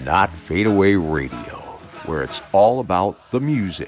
Not Fade Away Radio, where it's all about the music.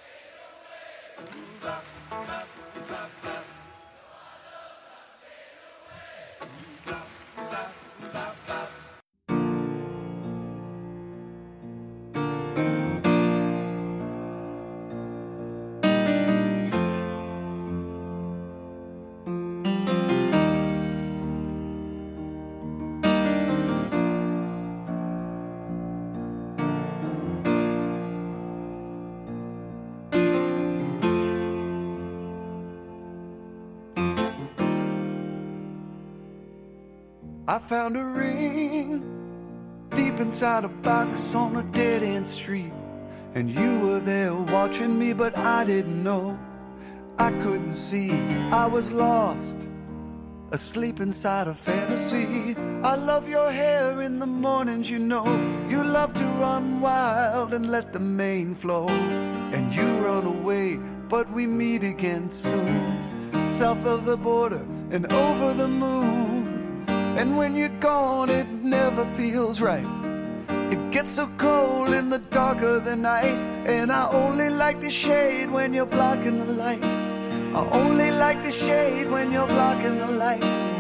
I found a ring deep inside a box on a dead-end street, and you were there watching me, but I didn't know. I couldn't see, I was lost, asleep inside a fantasy. I love your hair in the mornings, you know. You love to run wild and let the mane flow, and you run away, but we meet again soon, south of the border and over the moon. And when you're gone, it never feels right. It gets so cold in the dark of the night, and I only like the shade when you're blocking the light. I only like the shade when you're blocking the light.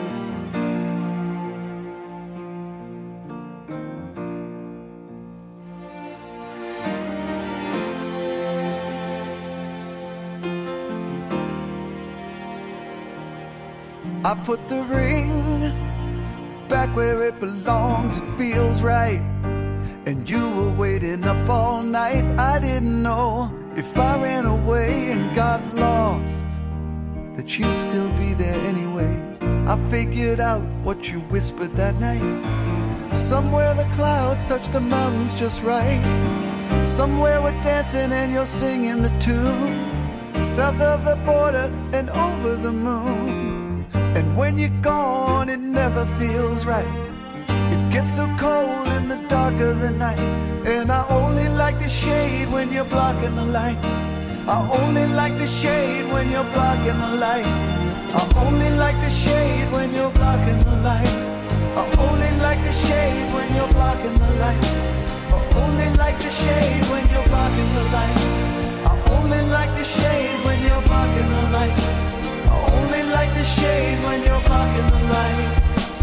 I put the ring back where it belongs, it feels right. And you were waiting up all night. I didn't know if I ran away and got lost that you'd still be there anyway. I figured out what you whispered that night. Somewhere the clouds touch the mountains just right. Somewhere we're dancing and you're singing the tune, south of the border and over the moon. And when you're gone, it never feels right. It gets so cold in the dark of the night, and I only like the shade when you're blocking the light. I only like the shade when you're blocking the light. I only like the shade when you're blocking the light. I only like the shade when you're blocking the light. I only like the shade when you're blocking the light. I only like the shade when you're blocking the light. I only like the shade when you're blocking the light.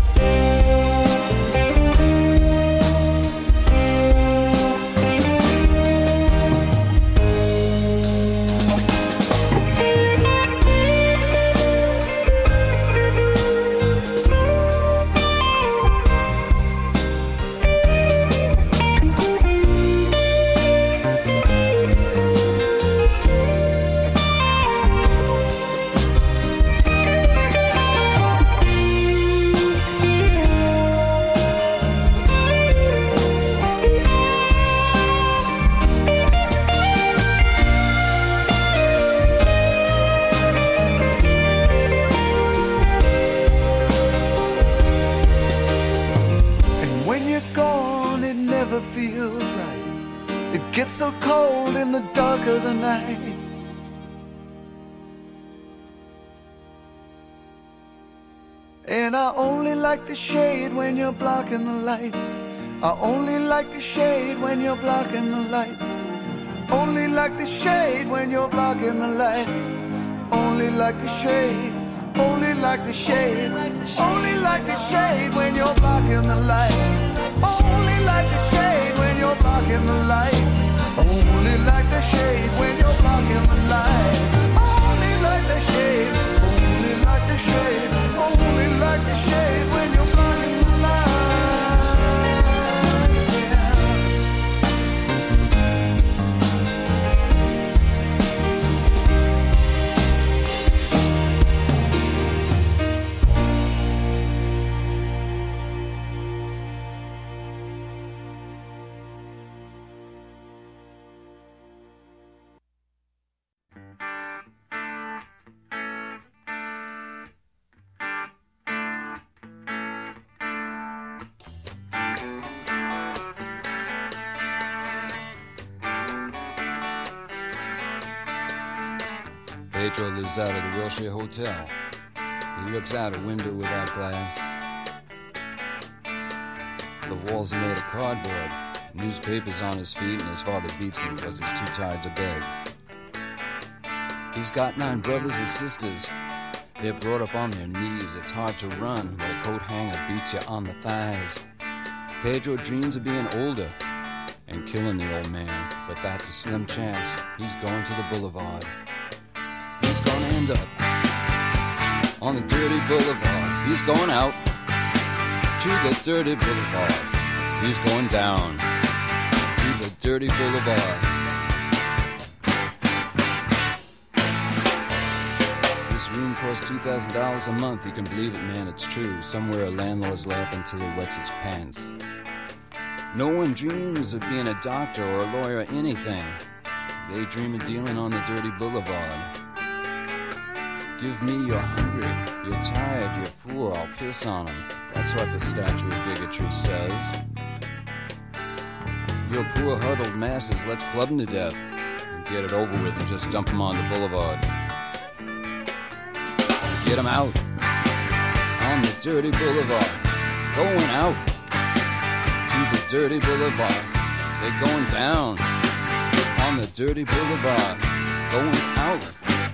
It's so cold in the dark of the night. And I only like the shade when you're blocking the light. I only like the shade when you're blocking the light. Only like the shade when you're blocking the light. Only like the shade. Only like the shade. Only like the shade when you're blocking the light. Only like the shade when you're blocking the light. Only like the shade when you're blocking the light. Only like the shade. Only like the shade. Only like the shade when you're blocking the light. Pedro lives out of the Wilshire Hotel. He looks out a window without glass. The walls are made of cardboard, Newspapers on his feet and his father beats him because he's too tired to beg. He's got 9 brothers and sisters. They're brought up on their knees. It's hard to run when a coat hanger beats you on the thighs. Pedro dreams of being older and killing the old man, but that's a slim chance. He's going to the boulevard. He's gonna end up on the dirty boulevard. He's going out to the dirty boulevard. He's going down to the dirty boulevard. This room costs $2,000 a month. You can believe it, man, it's true. Somewhere a landlord's laughing till he wets his pants. No one dreams of being a doctor or a lawyer or anything. They dream of dealing on the dirty boulevard. Give me you're hungry, you're tired, you're poor, I'll piss on them. That's what the statue of bigotry says. You're poor huddled masses, let's club them to death and get it over with and just dump them on the boulevard. Get them out on the dirty boulevard. Going out to the dirty boulevard. They're going down on the dirty boulevard. Going out.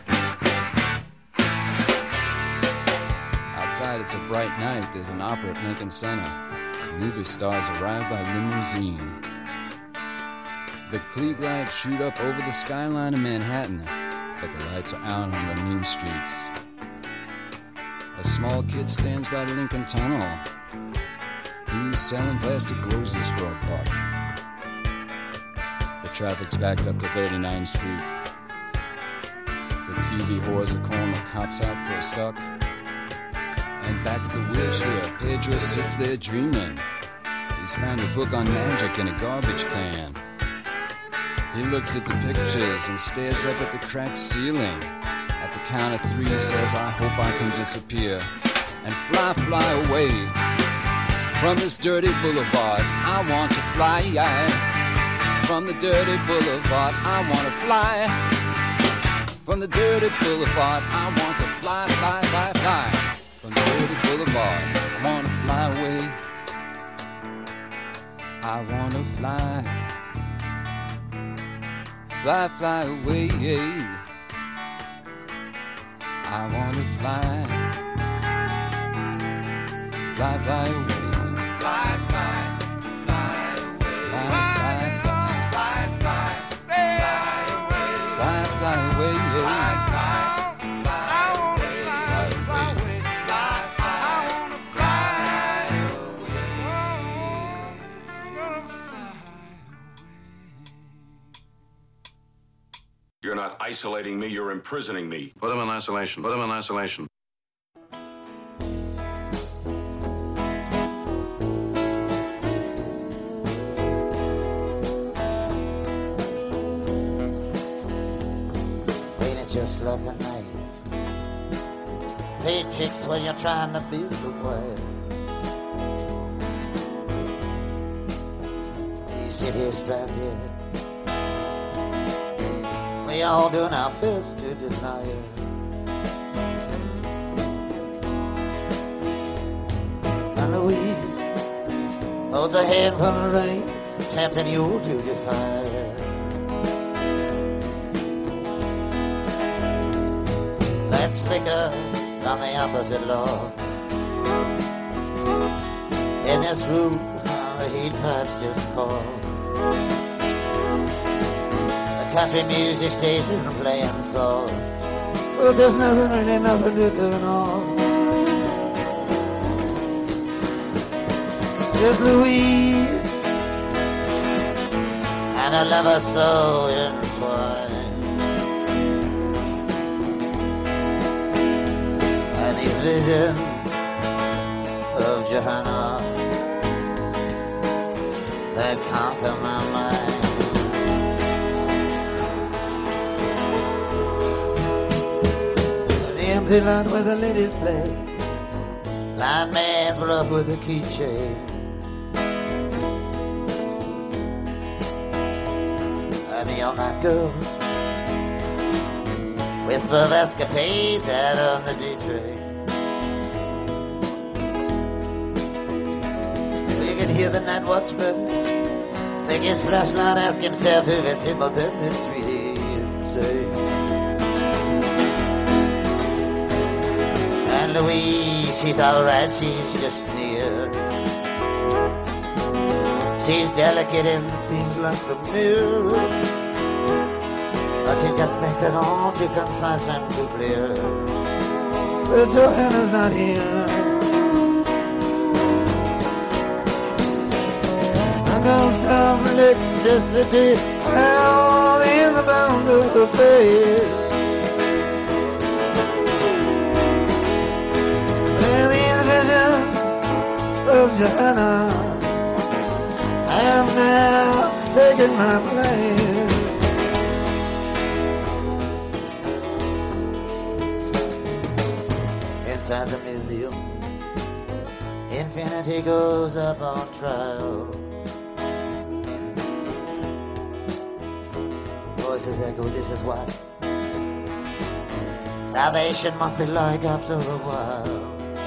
Outside it's a bright night. There's an opera at Lincoln Center. Movie stars arrive by limousine. The Klieg lights shoot up over the skyline of Manhattan, but the lights are out on the mean streets. A small kid stands by the Lincoln Tunnel. He's selling plastic roses for $1. The traffic's backed up to 39th Street. The TV whores are calling the cops out for a suck. And back at the wheelchair, Pedro sits there dreaming. He's found a book on magic in a garbage can. He looks at the pictures and stares up at the cracked ceiling. At the count of 3 he says, I hope I can disappear and fly away from this dirty boulevard. I want to fly from the dirty boulevard. I want to fly from the dirty boulevard. I want to fly from the dirty boulevard. I want to fly away. I want to fly away. I want to fly away. You're not isolating me, you're imprisoning me. Put him in isolation. Put him in isolation. Just like the night. Play tricks when you're trying to be so quiet. You sit here stranded. We all doing our best to deny it. And Louise holds a handful of rain, tempting you to defy it. Let's flicker on the opposite log. In this room, the heat pipes just call. The country music station playing songs, but there's nothing to turn on. There's Louise and her lover so entwined. These visions of Johanna, they conquer my mind. The empty land where the ladies play, blind man's rough with a keychain. And the all-night girls whisper of escapades out on the D train. Hear the night watchman Pick his flashlight, ask himself who gets hit by them, then sweetie, say. And Louise, she's alright, she's just near. She's delicate and seems like the mirror, but she just makes it all too concise and too clear. But Johanna's not here. A ghost of electricity held in the bones of the face. And these visions of Johanna have now taken my place. Inside the museums, infinity goes up on trial. Voices echo, this is what salvation must be like after a while.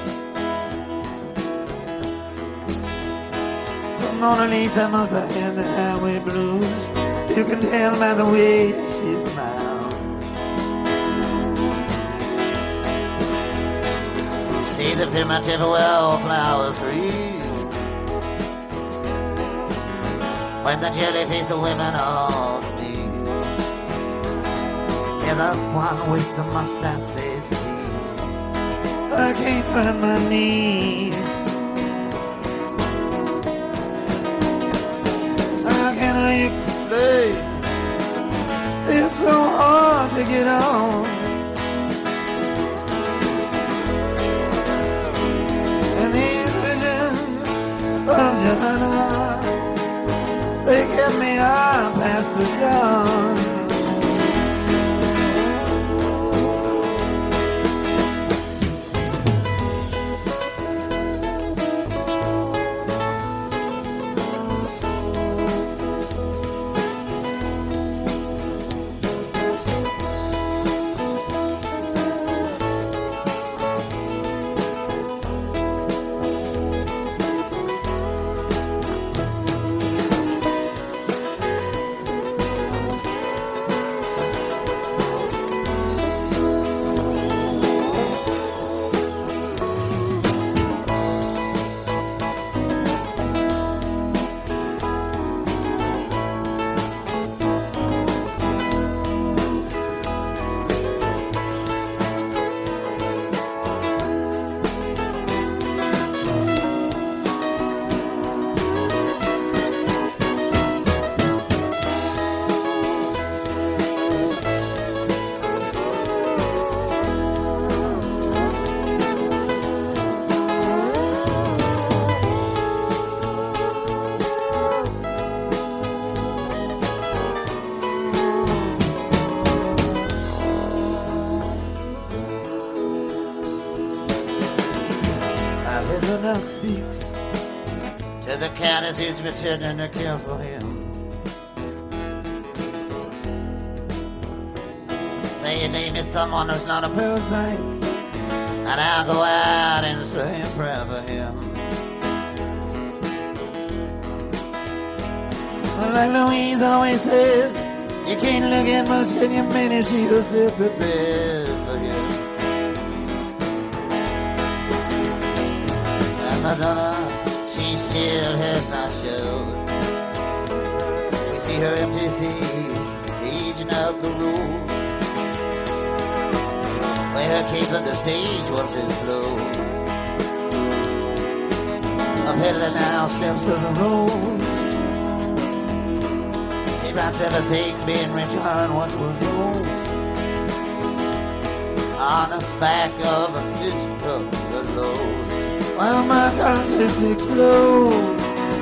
The Mona Lisa must have had the highway blues. You can tell by the way she smiles. You see the primitive wildflower free, when the jellyfish women all speak. You're the one with the mustache said cheese. I can't find my knees. How can I explain? It's so hard to get on. And these visions of Johanna, they get me up past the dawn. Speaks to the cat as he's returning to care for him. Say your name is someone who's not a parasite, and I'll go out and say a prayer for him. But like Louise always says, you can't look at much, can you manage? She'll sit prepared for him. Madonna, she still has not showed. We see her empty stage in Alka Road, where her cape of the stage once is flowed. A peddler now steps to the road. He writes everything being returned once was gold. On the back of his truck, the load, while my conscience explodes.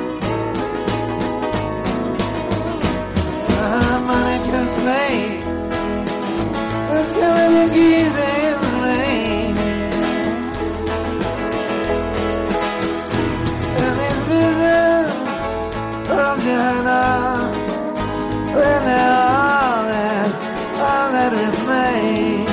Harmonica's playing, the skeleton keys in the lane, and this vision of Johanna, well, now all that remains.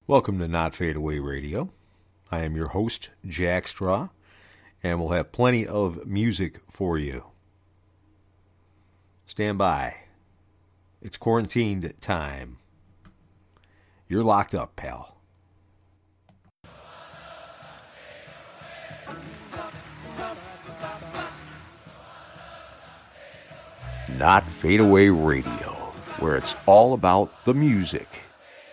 Welcome to Not Fade Away Radio. I am your host, Jack Straw, and we'll have plenty of music for you. Stand by. It's quarantined time. You're locked up, pal. Not Fade Away Radio, where it's all about the music.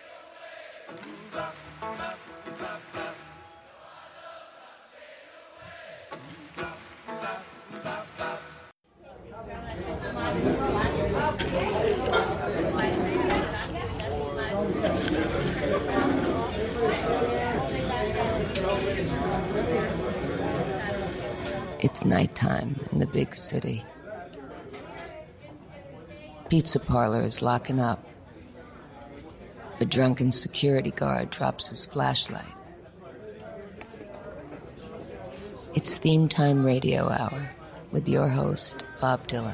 It's nighttime in the big city. Pizza parlor is locking up. A drunken security guard drops his flashlight. It's Theme Time Radio Hour with your host, Bob Dylan.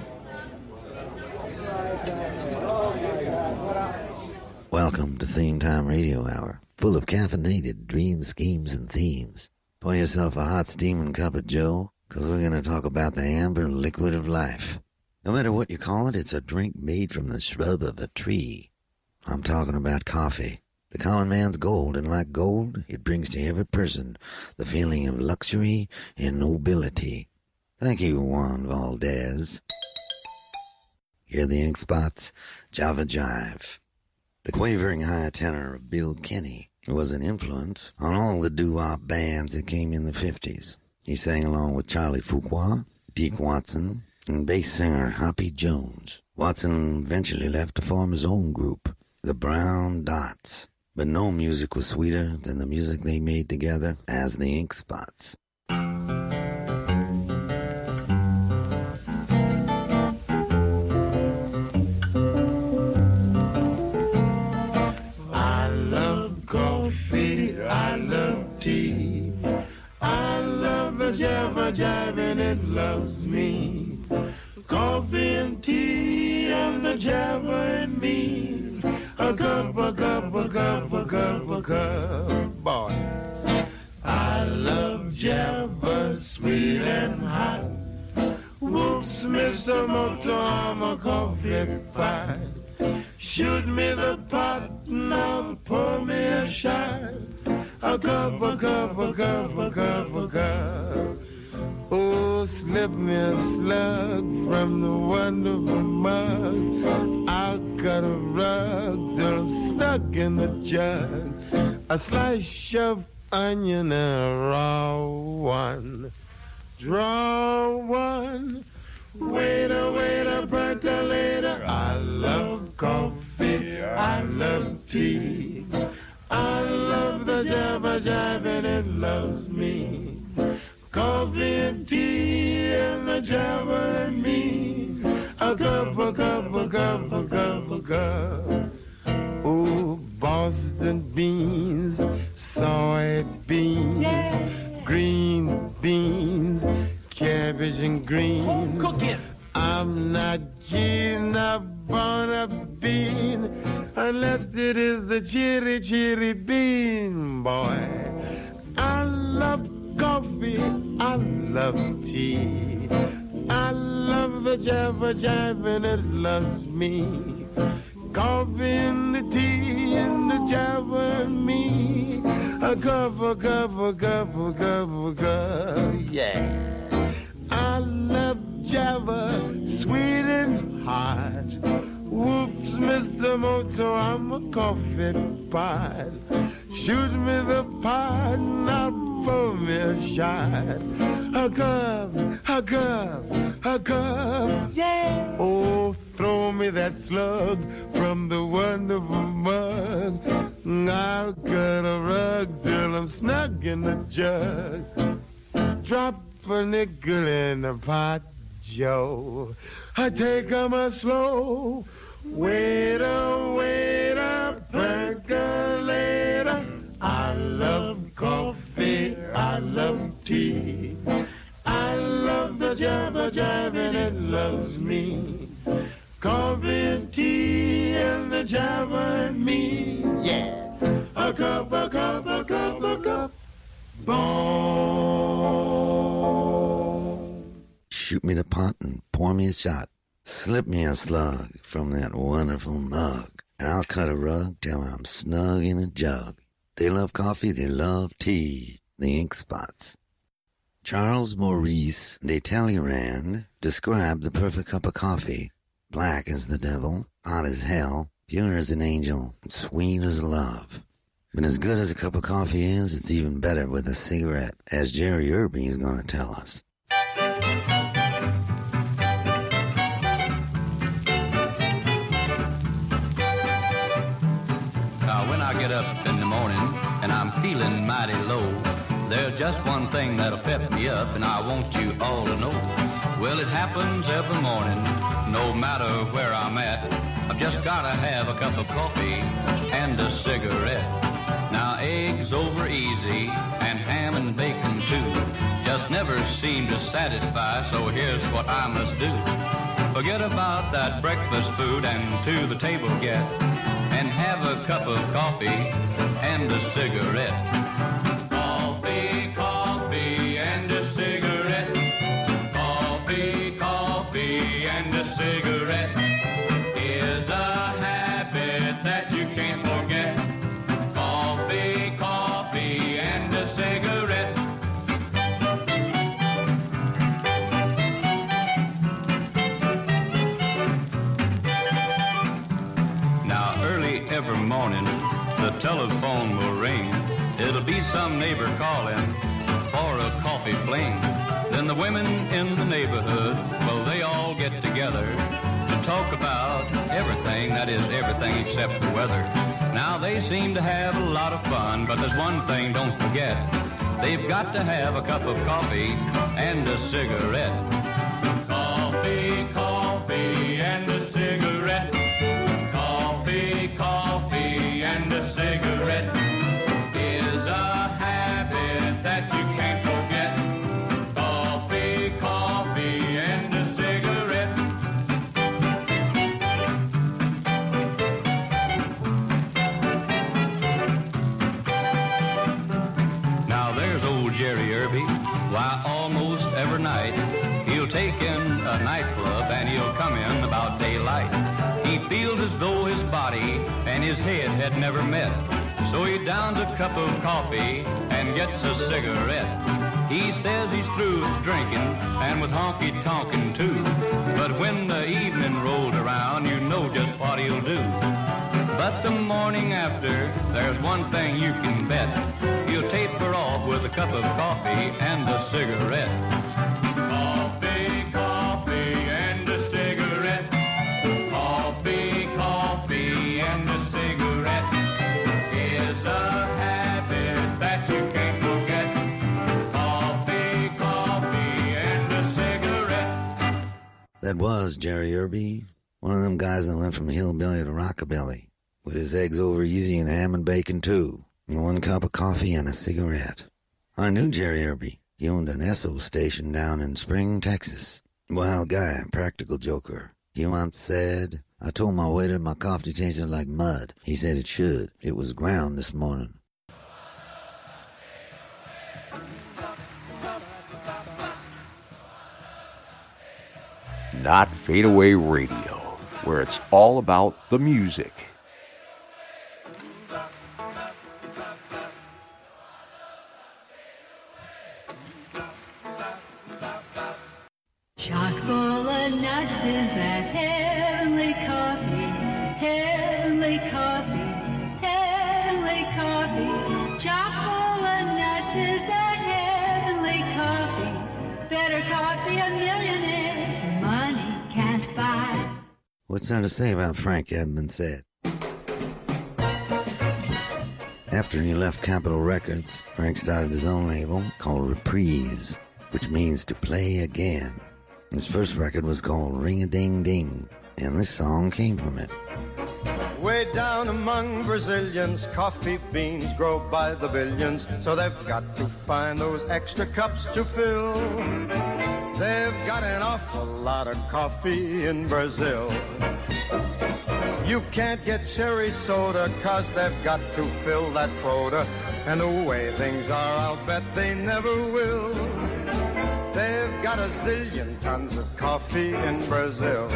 Welcome to Theme Time Radio Hour, full of caffeinated dreams, schemes, and themes. Pour yourself a hot steaming cup of joe, because we're going to talk about the amber liquid of life. No matter what you call it, it's a drink made from the shrub of a tree. I'm talking about coffee. The common man's gold, and like gold, it brings to every person the feeling of luxury and nobility. Thank you, Juan Valdez. Hear the ink spots? Java Jive. The quavering high tenor of Bill Kenny was an influence on all the doo-wop bands that came in the 50s. He sang along with Charlie Fuqua, Deke Watson, and bass singer Hoppy Jones. Watson eventually left to form his own group, the Brown Dots. But no music was sweeter than the music they made together as the Ink Spots. I love coffee, I love tea, I love the jabba jive and it loves me. Coffee and tea and the jabba and me. A cup, a cup, a cup, a cup, a cup, boy. I love jabba, sweet and hot. Whoops, Mr. Moto, I'm a coffee pie. Shoot me the pot, now pour me a shot. A cup, a cup, a cup, a cup, a cup. Oh, slip me a slug from the wonderful mug. I'll cut a rug till I'm stuck in the jug. A slice of onion and a raw one. Draw one. Waiter, percolator. I love coffee. I love tea. I love the jabba jive and it loves me. Coffee and tea and the jabba and me. A cup, a cup, a cup, a cup, a cup. Oh, Boston beans, soybeans, yeah. Green beans, cabbage and greens. Cook it. I'm not keen upon a bean unless it is the cherry bean, boy. I love coffee, I love tea, I love the jabba jive and it loves me. Coffee and the tea and the jabba and me. A cup, a cup, a cup, a cup, a cup, yeah. I love jabba, sweet and hot. Whoops, Mr. Moto, I'm a coffee pot. Shoot me the pot, not pour me a shot. A cup, a cup, a cup, yeah. Oh, throw me that slug from the wonderful mug. I'll cut a rug till I'm snug in the jug. Drop a nickel in the pot, Joe. I take 'em a slow. Waiter, percolator. I love coffee, I love tea. I love the jabba jive and it loves me. Coffee and tea and the jabba and me. Yeah. A cup of shoot me the pot and pour me a shot. Slip me a slug from that wonderful mug, and I'll cut a rug till I'm snug in a jug. They love coffee, they love tea, the ink spots. Charles Maurice de Talleyrand described the perfect cup of coffee. Black as the devil, hot as hell, pure as an angel, and sweet as love. But as good as a cup of coffee is, it's even better with a cigarette, as Jerry Irby is going to tell us. Now, when I get up in the morning and I'm feeling mighty low, there's just one thing that'll pep me up, and I want you all to know. Well, it happens every morning, no matter where I'm at. I've just gotta have a cup of coffee and a cigarette. Now, eggs over easy and ham and bacon too just never seem to satisfy, so here's what I must do. Forget about that breakfast food and to the table get, and have a cup of coffee and a cigarette. Coffee, coffee, and a cigarette. Coffee, coffee, and a cigarette is a habit that you can't forget. Coffee, coffee, and a cigarette. Now, early every morning, the telephone will ring. It'll be some neighbor calling for a coffee fling. Then the women in the neighborhood, well, they all get together to talk about everything, that is everything except the weather. Now, they seem to have a lot of fun, but there's one thing, don't forget. They've got to have a cup of coffee and a cigarette. Coffee, coffee, and a cigarette. Coffee, coffee, and a cigarette is a habit that you can't forget. Coffee, coffee, and a cigarette. Now there's old Jerry Irby. Why, almost every night he'll take in a nightclub and he'll come in about daylight. He feels as though his body and his head had never met. So he downs a cup of coffee and gets a cigarette. He says he's through with drinking and with honky-tonkin' too. But when the evening rolled around, you know just what he'll do. But the morning after, there's one thing you can bet. He'll taper off with a cup of coffee and a cigarette. Coffee, coffee, and a cigarette. Coffee, coffee, and a cigarette is a habit that you can't forget. Coffee, coffee, and a cigarette. That was Jerry Irby, one of them guys that went from hillbilly to rockabilly, with his eggs over easy and ham and bacon too, and one cup of coffee and a cigarette. I knew Jerry Irby. He owned an Esso station down in Spring, Texas. Wild guy, practical joker. He once said, I told my waiter my coffee tasted like mud. He said it should. It was ground this morning. Not Fadeaway Radio, where it's all about the music. Chock full of nuts is that heavenly coffee, heavenly coffee, heavenly coffee. Chock full of nuts is that heavenly coffee. Better coffee a millionaires money can't buy. What's there to say about Frank Edmonds said? After he left Capitol Records, Frank started his own label called Reprise, which means to play again. His first record was called Ring-a-Ding-Ding, and this song came from it. Way down among Brazilians, coffee beans grow by the billions, so they've got to find those extra cups to fill. They've got an awful lot of coffee in Brazil. You can't get cherry soda, 'cause they've got to fill that quota, and the way things are, I'll bet they never will. They've got got a zillion tons of coffee in Brazil.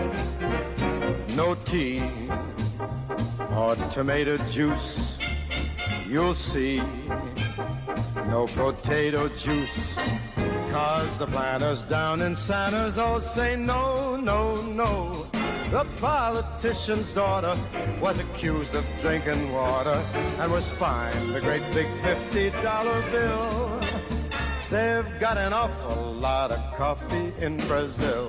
No tea or tomato juice, you'll see. No potato juice, 'cause the planters down in Santos all say no, no, no. The politician's daughter was accused of drinking water and was fined a great big $50 bill. They've got an awful lot of coffee in Brazil.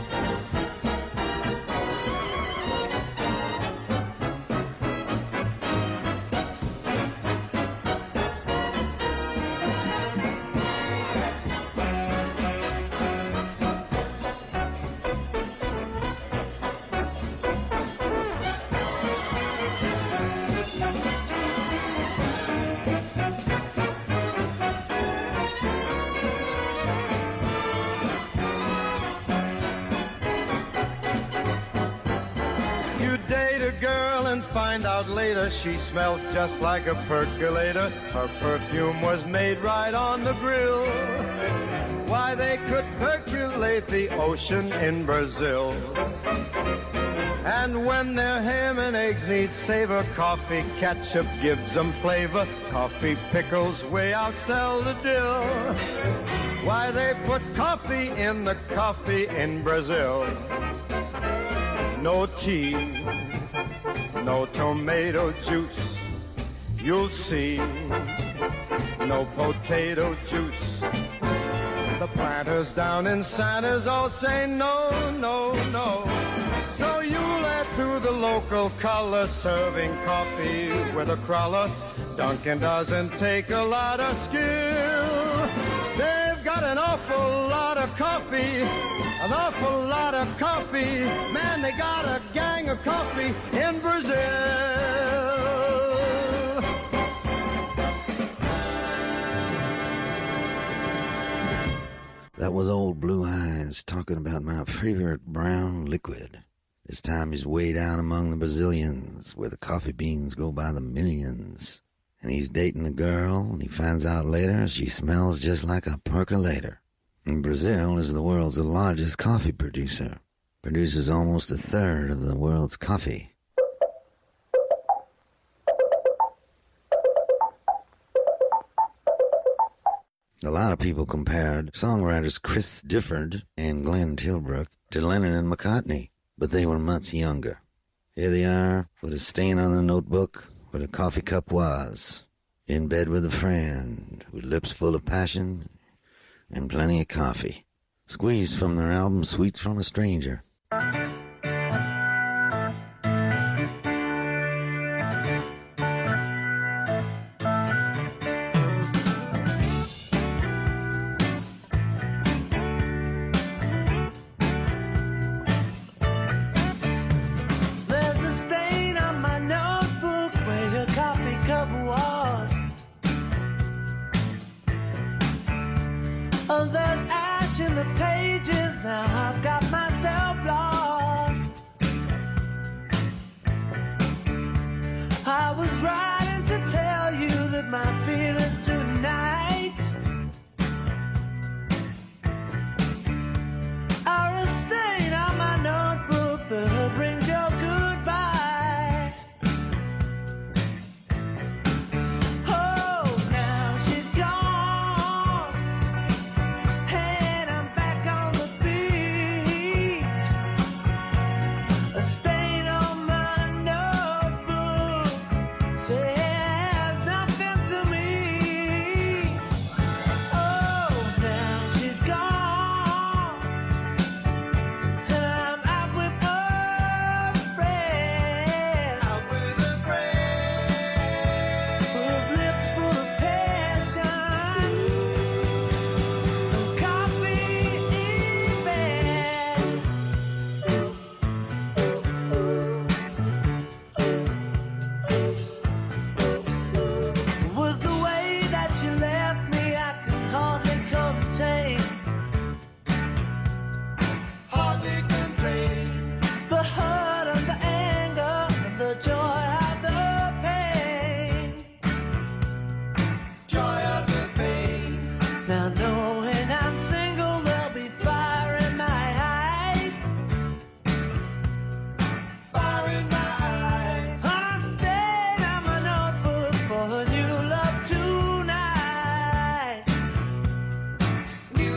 Find out later she smelled just like a percolator. Her perfume was made right on the grill. Why, they could percolate the ocean in Brazil. And when their ham and eggs need savor, coffee ketchup gives them flavor. Coffee pickles way outsell the dill. Why, they put coffee in the coffee in Brazil. No tea, no tomato juice, you'll see. No potato juice. The planters down in Santos all say no, no, no. So you'll add to the local color, serving coffee with a crawler. Dunkin' doesn't take a lot of skill. They've got an awful lot of coffee. An awful lot of coffee. Man, they got a gang of coffee in Brazil. That was old Blue Eyes talking about my favorite brown liquid. This time he's way down among the Brazilians, where the coffee beans go by the millions. And he's dating a girl, and he finds out later she smells just like a percolator. And Brazil is the world's largest coffee producer. Produces almost a third of the world's coffee. A lot of people compared songwriters Chris Difford and Glenn Tilbrook to Lennon and McCartney, but they were much younger. Here they are, with a stain on the notebook where the coffee cup was, in bed with a friend, with lips full of passion and plenty of coffee. Squeezed from their album Sweets from a Stranger.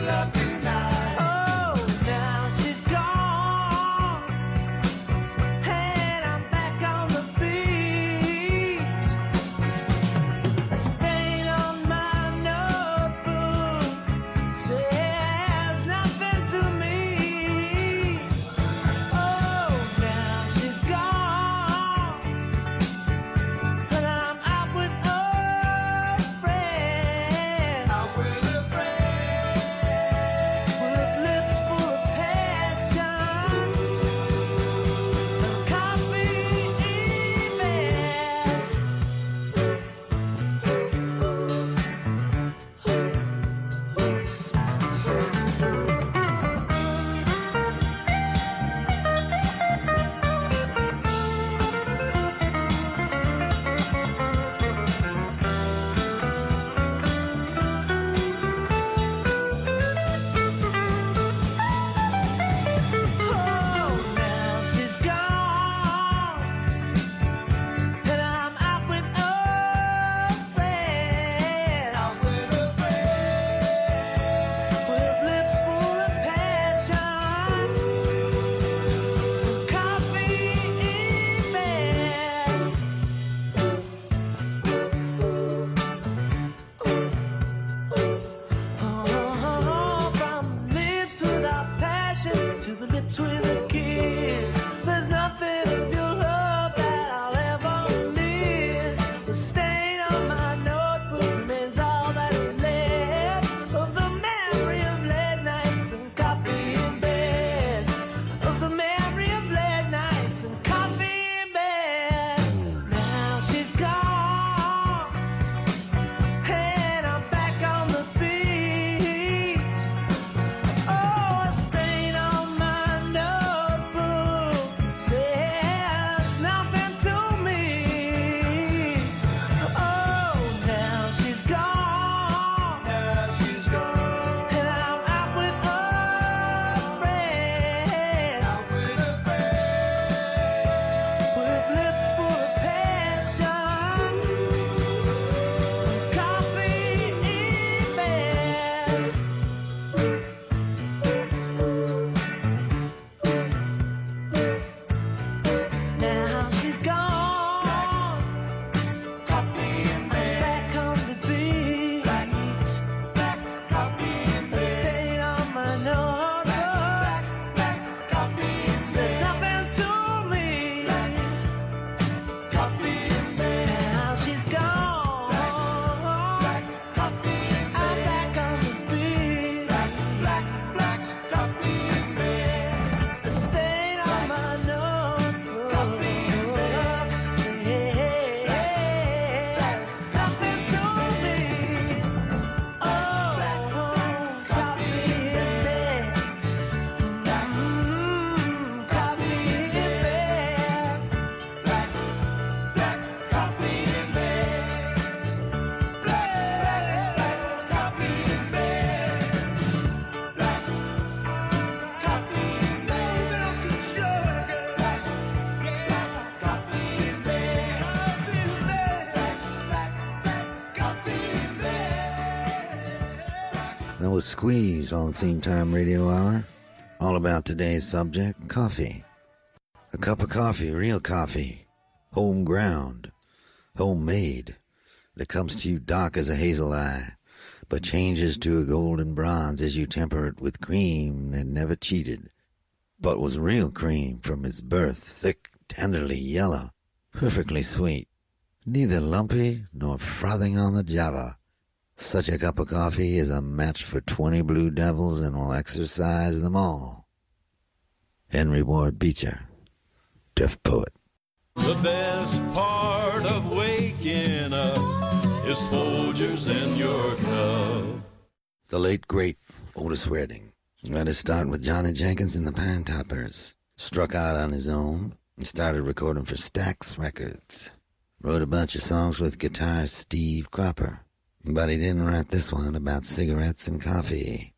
That was Squeeze on Theme Time Radio Hour. All about today's subject, coffee. A cup of coffee, real coffee, home ground, homemade, that comes to you dark as a hazel eye, but changes to a golden bronze as you temper it with cream that never cheated, but was real cream from its birth, thick, tenderly yellow, perfectly sweet, neither lumpy nor frothing on the Java. Such a cup of coffee is a match for 20 Blue Devils and will exercise them all. Henry Ward Beecher, Deaf Poet. The best part of waking up is Folgers in your cup. The late, great Otis Redding. Let us start with Johnny Jenkins and the Pine Toppers. Struck out on his own. He started recording for Stax Records. Wrote a bunch of songs with guitarist Steve Cropper. But he didn't write this one about cigarettes and coffee.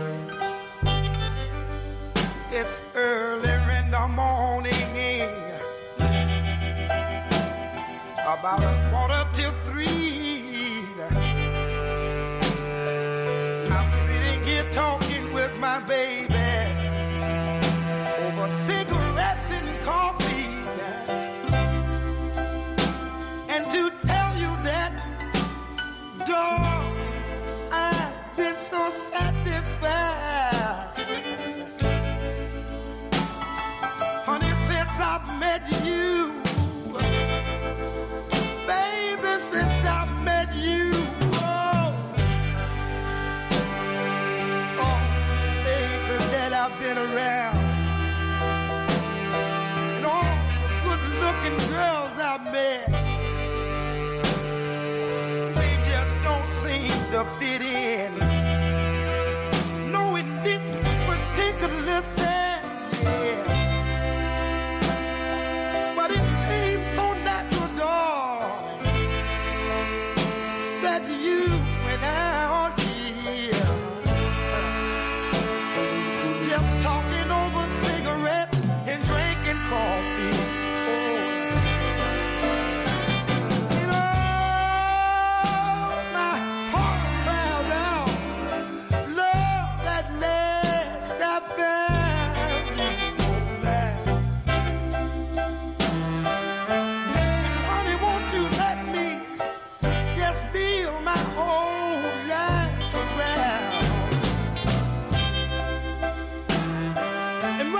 It's early in the morning, about 2:45. I'm sitting here talking with my baby over cigarettes and coffee. And to tell you that, dog, I've been so satisfied. Honey, since I've met you, baby, since I've met you, places that I've been around, and all the good-looking girls I've met, they just don't seem to fit in. No, it didn't particularly sad, yeah. But it seems so natural, dog, that you went out here just talking over cigarettes and drinking coffee. You know, my heart found out love that last I found you back. Honey, won't you let me just build my whole life around? And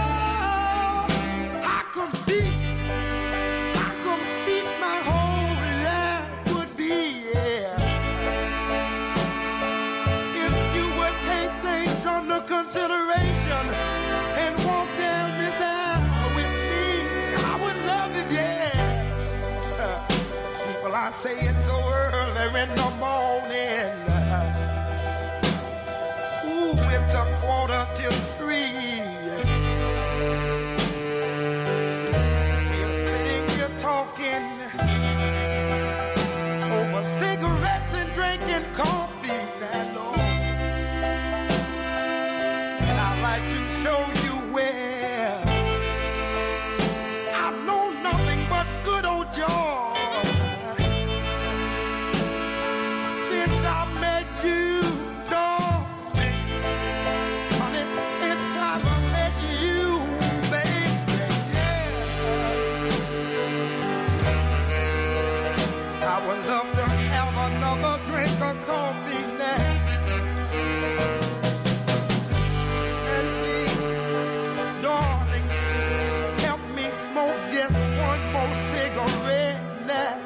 I compete my whole life would be, yeah. If you would take things under consideration and walk down this aisle with me, I would love it, yeah. People, I say it's so early in the morning. Ooh, it's 2:45. We're sitting here talking over cigarettes and drinking coffee, that Lord. And I'd like to show you where I know nothing but good old joy. Since I met you, darling, honey, since I met you, baby, yeah. I would love to have another drink of coffee now. And please, darling, help me smoke just one more cigarette now.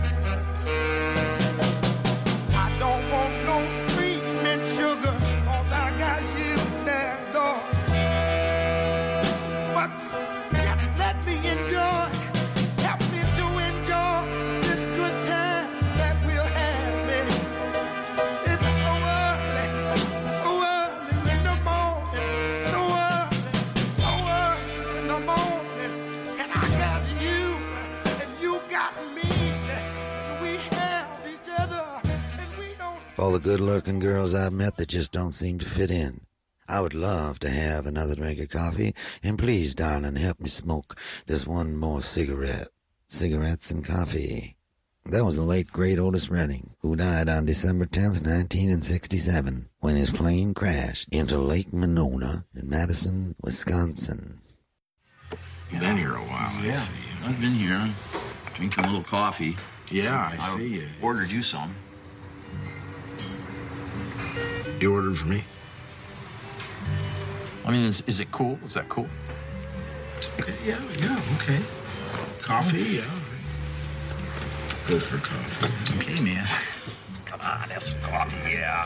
I don't want no cream and sugar, 'cause I got you now, darling. But just let me enjoy, help me to enjoy this good time that we'll have, baby. It's so early in the morning, so early in the morning, and I got you, and you got me, and we have each other, and we don't. All the good-looking girls I've met that just don't seem to fit in. I would love to have another drink of coffee, and please, darling, help me smoke this one more cigarette. Cigarettes and coffee. That was the late, great Otis Redding, who died on December 10th, 1967, when his plane crashed into Lake Monona in Madison, Wisconsin. You've been here a while, I see. I've been here, drinking a little coffee. Yeah, I see you. Ordered you some. You ordered for me? I mean, is it cool? Is that cool? Okay. Yeah, okay. Coffee, yeah. Good for coffee. Okay, man. Come on, have some coffee, yeah.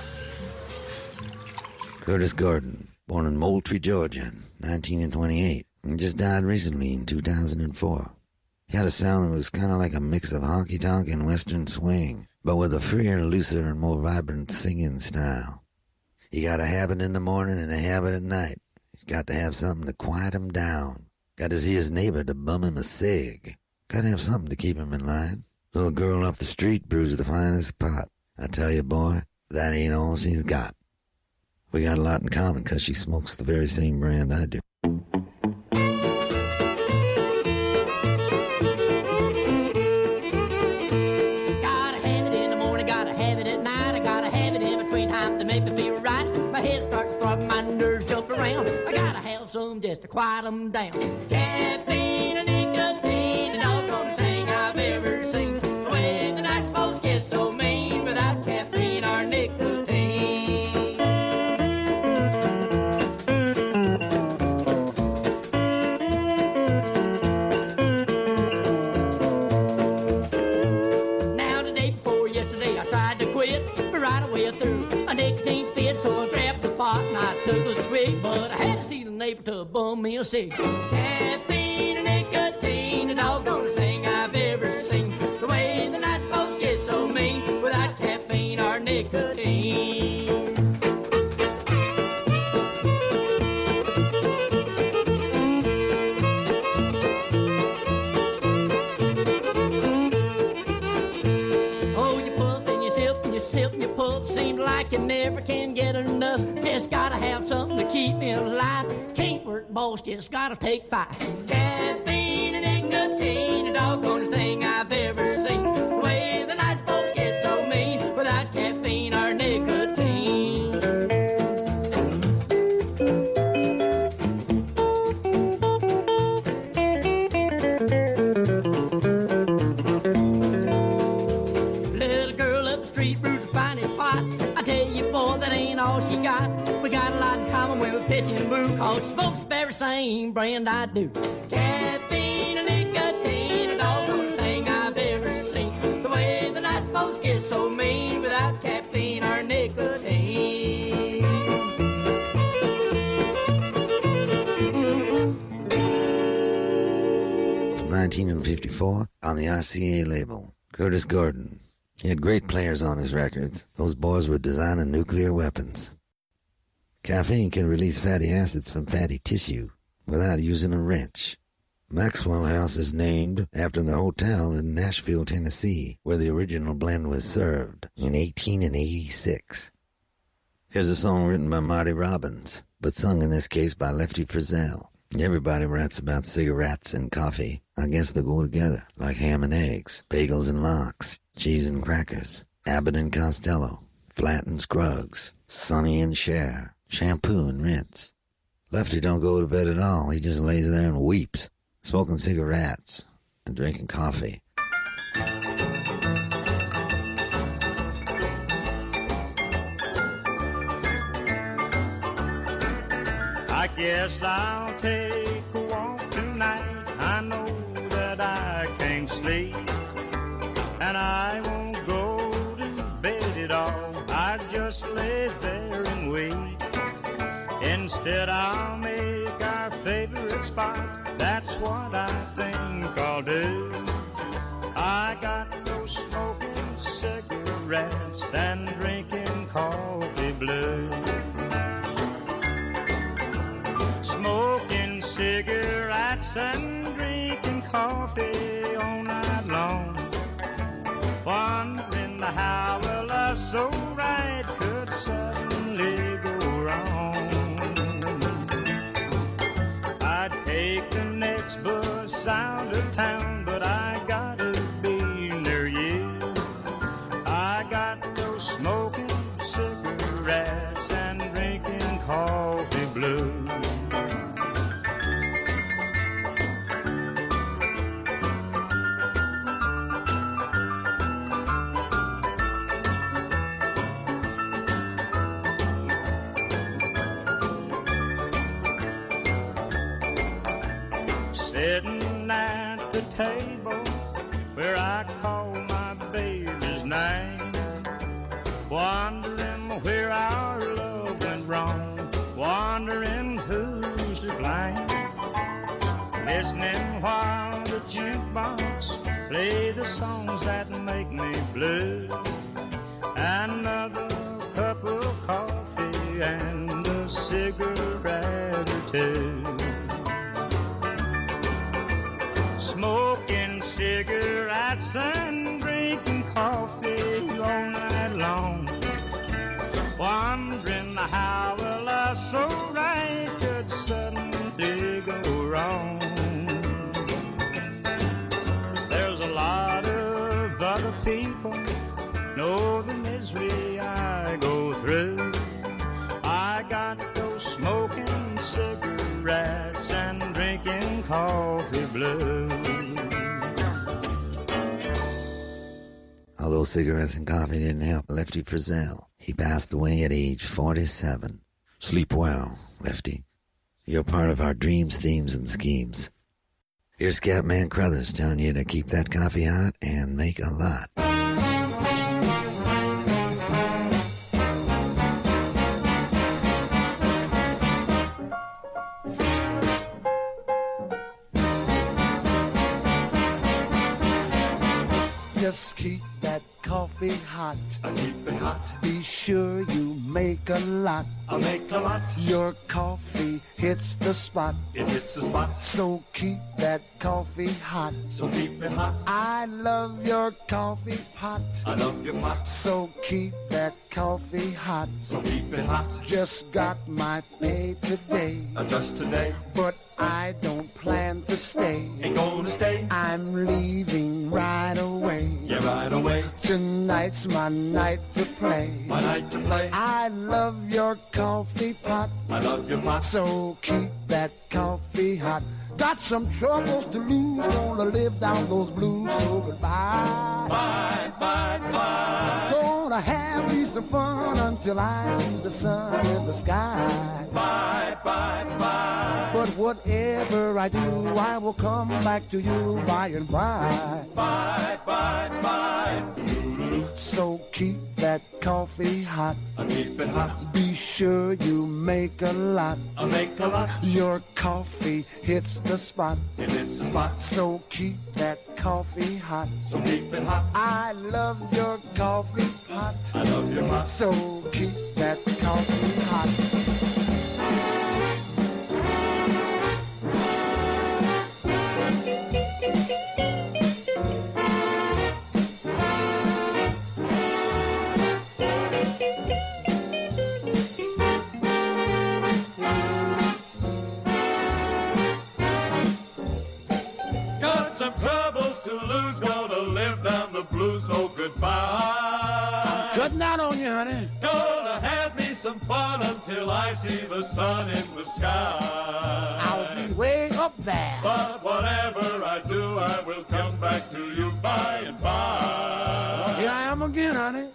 Curtis Gordon, born in Moultrie, Georgia, 1928, and just died recently in 2004. He had a sound that was kind of like a mix of honky-tonk and western swing, but with a freer, looser, and more vibrant singing style. He got a habit in the morning and a habit at night. He's got to have something to quiet him down. Got to see his neighbor to bum him a cig. Got to have something to keep him in line. Little girl up the street brews the finest pot. I tell you, boy, that ain't all she's got. We got a lot in common because she smokes the very same brand I do. just to quiet them down. Caffeine and nicotine, the doggone thing I've ever seen. The way the night's supposed to get so mean without caffeine or nicotine. Now the day before yesterday I tried to quit, but right away I threw a nicotine fit, so I grabbed the pot and I took a swig, but I had to see the neighbor to bum me a cig. Caffeine and nicotine, the doggone thing I've ever seen. The way the night's supposed to get so mean without caffeine or nicotine. Oh, you puff and you sip and you sip and you puff, seems like you never can get enough. Just gotta have something to keep me alive. Can't work, boss, just gotta take 5. Caffeine and nicotine, the doggone thing I've ever seen. The way the night's supposed to get so mean without caffeine or nicotine. Little girl up the street brews a fine pot. I tell you, boy, that ain't all she got. We got a lot in common when we pitch and brew, cause she smokes the very same brand I do. Caffeine and nicotine, the doggone thing I've ever seen. The way the night's supposed to get so mean without caffeine or nicotine. From 1954, on the RCA label, Curtis Gordon. He had great players on his records. Those boys were designing nuclear weapons. Caffeine can release fatty acids from fatty tissue without using a wrench. Maxwell House is named after the hotel in Nashville, Tennessee, where the original blend was served in 1886. Here's a song written by Marty Robbins, but sung in this case by Lefty Frizzell. Everybody writes about cigarettes and coffee. I guess they go together, like ham and eggs, bagels and lox, cheese and crackers, Abbott and Costello, Flat and Scruggs, Sonny and Cher, shampoo and rinse. Lefty don't go to bed at all. He just lays there and weeps, smoking cigarettes and drinking coffee. I guess I'll take a walk tonight. I know that I can't sleep, and I won't go to bed at all. I just lay there and wait. Instead I'll make our favorite spot. That's what I think I'll do. I got no smoking cigarettes and drinking coffee blue. Smoking cigarettes and drinking coffee all night long, wondering how well us so right could suddenly go wrong. I'd take the next bus out of town, but I gotta be near you. I got no smoking cigarettes and drinking coffee blue. Sitting at the table where I call my baby's name, wondering where our love went wrong, wondering who's to blame. Listening while the jukebox play the songs that make me blue. Another cup of coffee and a cigarette or two. Smoking cigarettes and drinking coffee all night long, wondering how well us so right could suddenly go wrong. There's a lot of other people know the misery I go through. I got those smoking cigarettes coffee blue. Although cigarettes and coffee didn't help Lefty Frizzell, he passed away at age 47. Sleep well, Lefty. You're part of our dreams, themes, and schemes. Here's Scatman Crothers telling you to keep that coffee hot and make a lot. Just keep that coffee hot. Keep it hot. Be sure you make a lot. I'll make a lot. Your coffee hits the spot. It hits the spot. So keep that coffee hot. So keep it hot. I love your coffee pot. I love your pot. So keep that coffee hot. So keep it hot. Just got my pay today. Just today. But I don't plan to stay. Ain't gonna stay. I'm leaving right away. Yeah, right away. Tonight's my night to play. My night to play. I love your coffee pot. I love your pot. So keep that coffee hot. Got some troubles to lose. Gonna live down those blues. So goodbye. Bye, bye, bye. Gonna have me some fun until I see the sun in the sky. Bye, bye, bye. But whatever I do, I will come back to you by and by. Bye, bye, bye. So keep that coffee hot. I keep it hot. Be sure you make a lot. I make a lot. Your coffee hits the spot. It hits the spot. So keep that coffee hot. So keep it hot. I love your coffee pot. I love your pot. So keep that coffee hot. So goodbye. I'm cutting out on you, honey. Gonna have me some fun until I see the sun in the sky. I'll be way up there. But whatever I do, I will come back to you by and by. Here I am again, honey.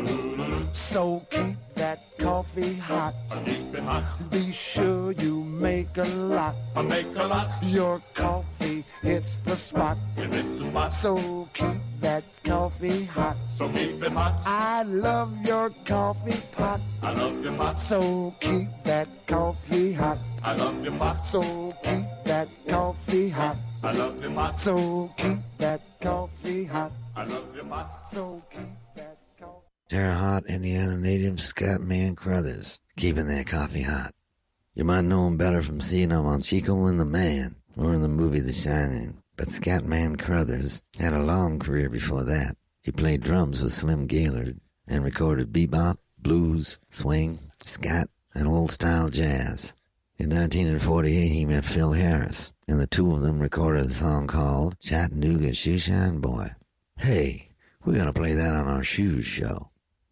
So keep that coffee hot. Keep it hot. Be sure you make a lot. I make a lot. Your coffee hits the spot. It hits the spot. So keep that coffee hot. So keep it hot. I love your coffee pot. I love your pot. So keep that coffee hot. I love your pot. So keep that coffee hot. I love your pot. So keep that coffee hot. I love your pot. So keep that coffee. Terre Haute, Indiana native Scatman Crothers, keeping that coffee hot. You might know him better from seeing him on Chico and the Man, or in the movie The Shining. But Scatman Crothers had a long career before that. He played drums with Slim Gaillard and recorded bebop, blues, swing, scat, and old-style jazz. In 1948, he met Phil Harris, and the two of them recorded a song called Chattanooga Shoeshine Boy. Hey, we're going to play that on our Shoes show.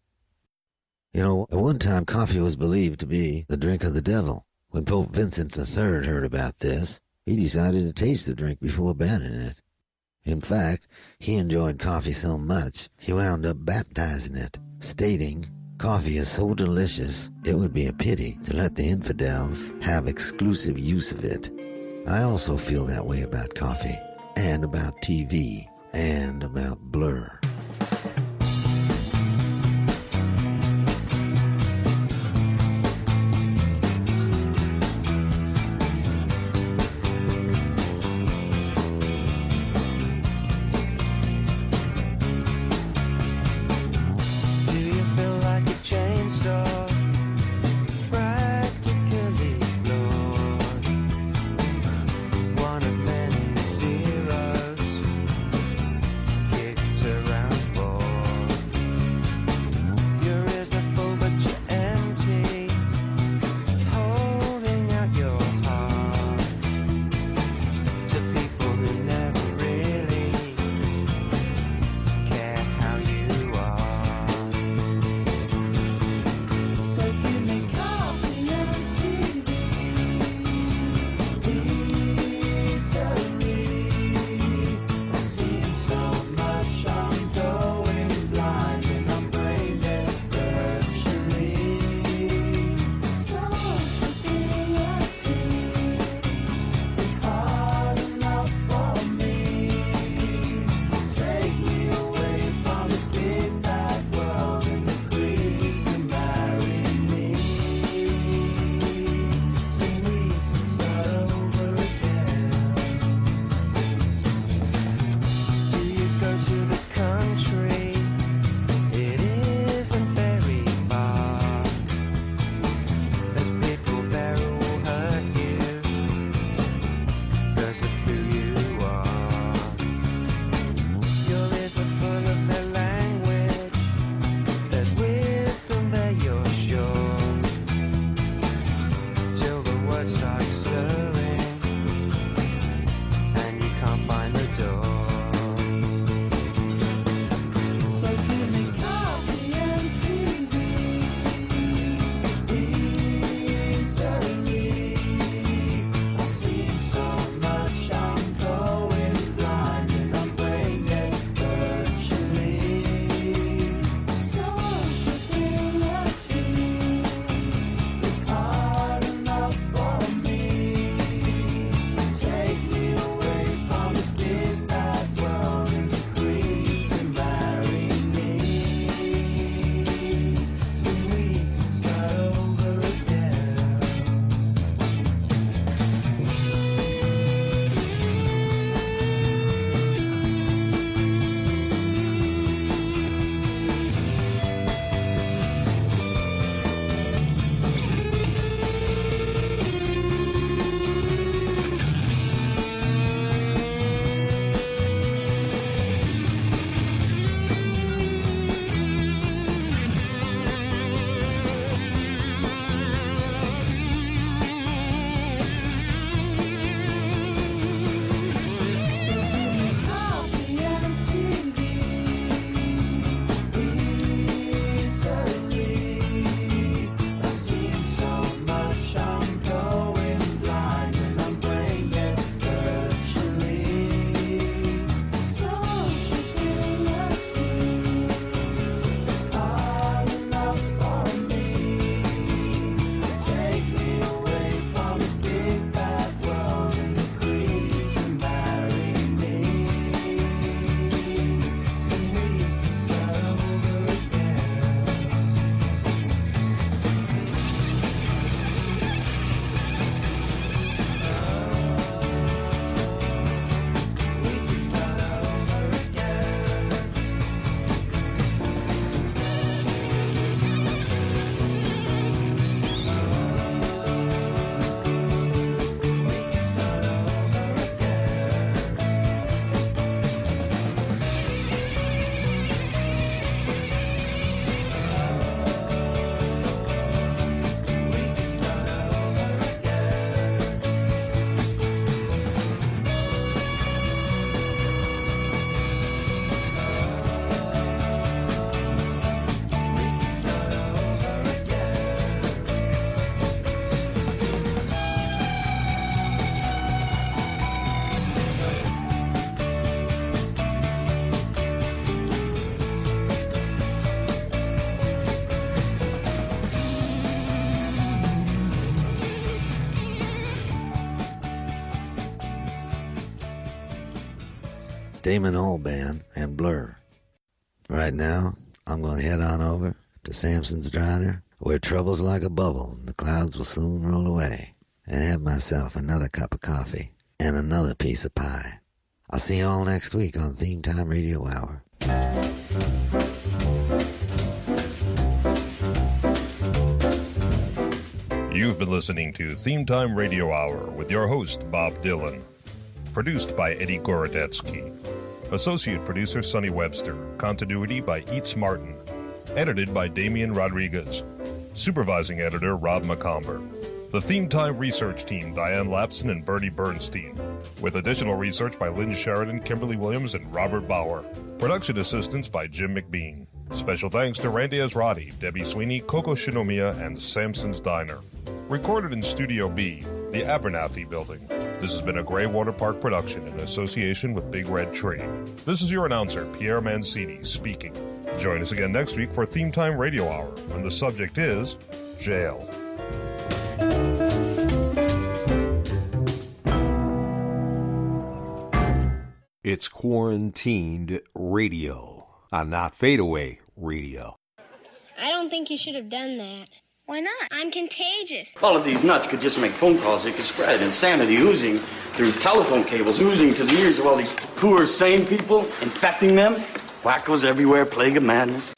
You know, at one time, coffee was believed to be the drink of the devil. When Pope Vincent III heard about this, he decided to taste the drink before banning it. In fact, he enjoyed coffee so much, he wound up baptizing it, stating, "Coffee is so delicious, it would be a pity to let the infidels have exclusive use of it." I also feel that way about coffee, and about TV, and about Blur. Around Damon Albarn, and Blur. Right now, I'm going to head on over to Samson's Diner, where trouble's like a bubble and the clouds will soon roll away, and have myself another cup of coffee and another piece of pie. I'll see you all next week on Theme Time Radio Hour. You've been listening to Theme Time Radio Hour with your host, Bob Dylan. Produced by Eddie Gorodetsky. Associate producer, Sonny Webster. Continuity by Eats Martin. Edited by Damian Rodriguez. Supervising editor, Rob McComber. The Theme Time research team, Diane Lapson and Bertie Bernstein. With additional research by Lynn Sheridan, Kimberly Williams, and Robert Bauer. Production assistance by Jim McBean. Special thanks to Randy Ezrati, Debbie Sweeney, Coco Shinomiya, and Samson's Diner. Recorded in Studio B, the Abernathy Building. This has been a Greywater Park production in association with Big Red Tree. This is your announcer, Pierre Mancini, speaking. Join us again next week for Theme Time Radio Hour, when the subject is jail. It's Quarantined Radio on Not Fadeaway Radio. I don't think you should have done that. Why not? I'm contagious. All of these nuts could just make phone calls. They could spread insanity oozing through telephone cables, oozing to the ears of all these poor, sane people, infecting them. Wackos everywhere, plague of madness.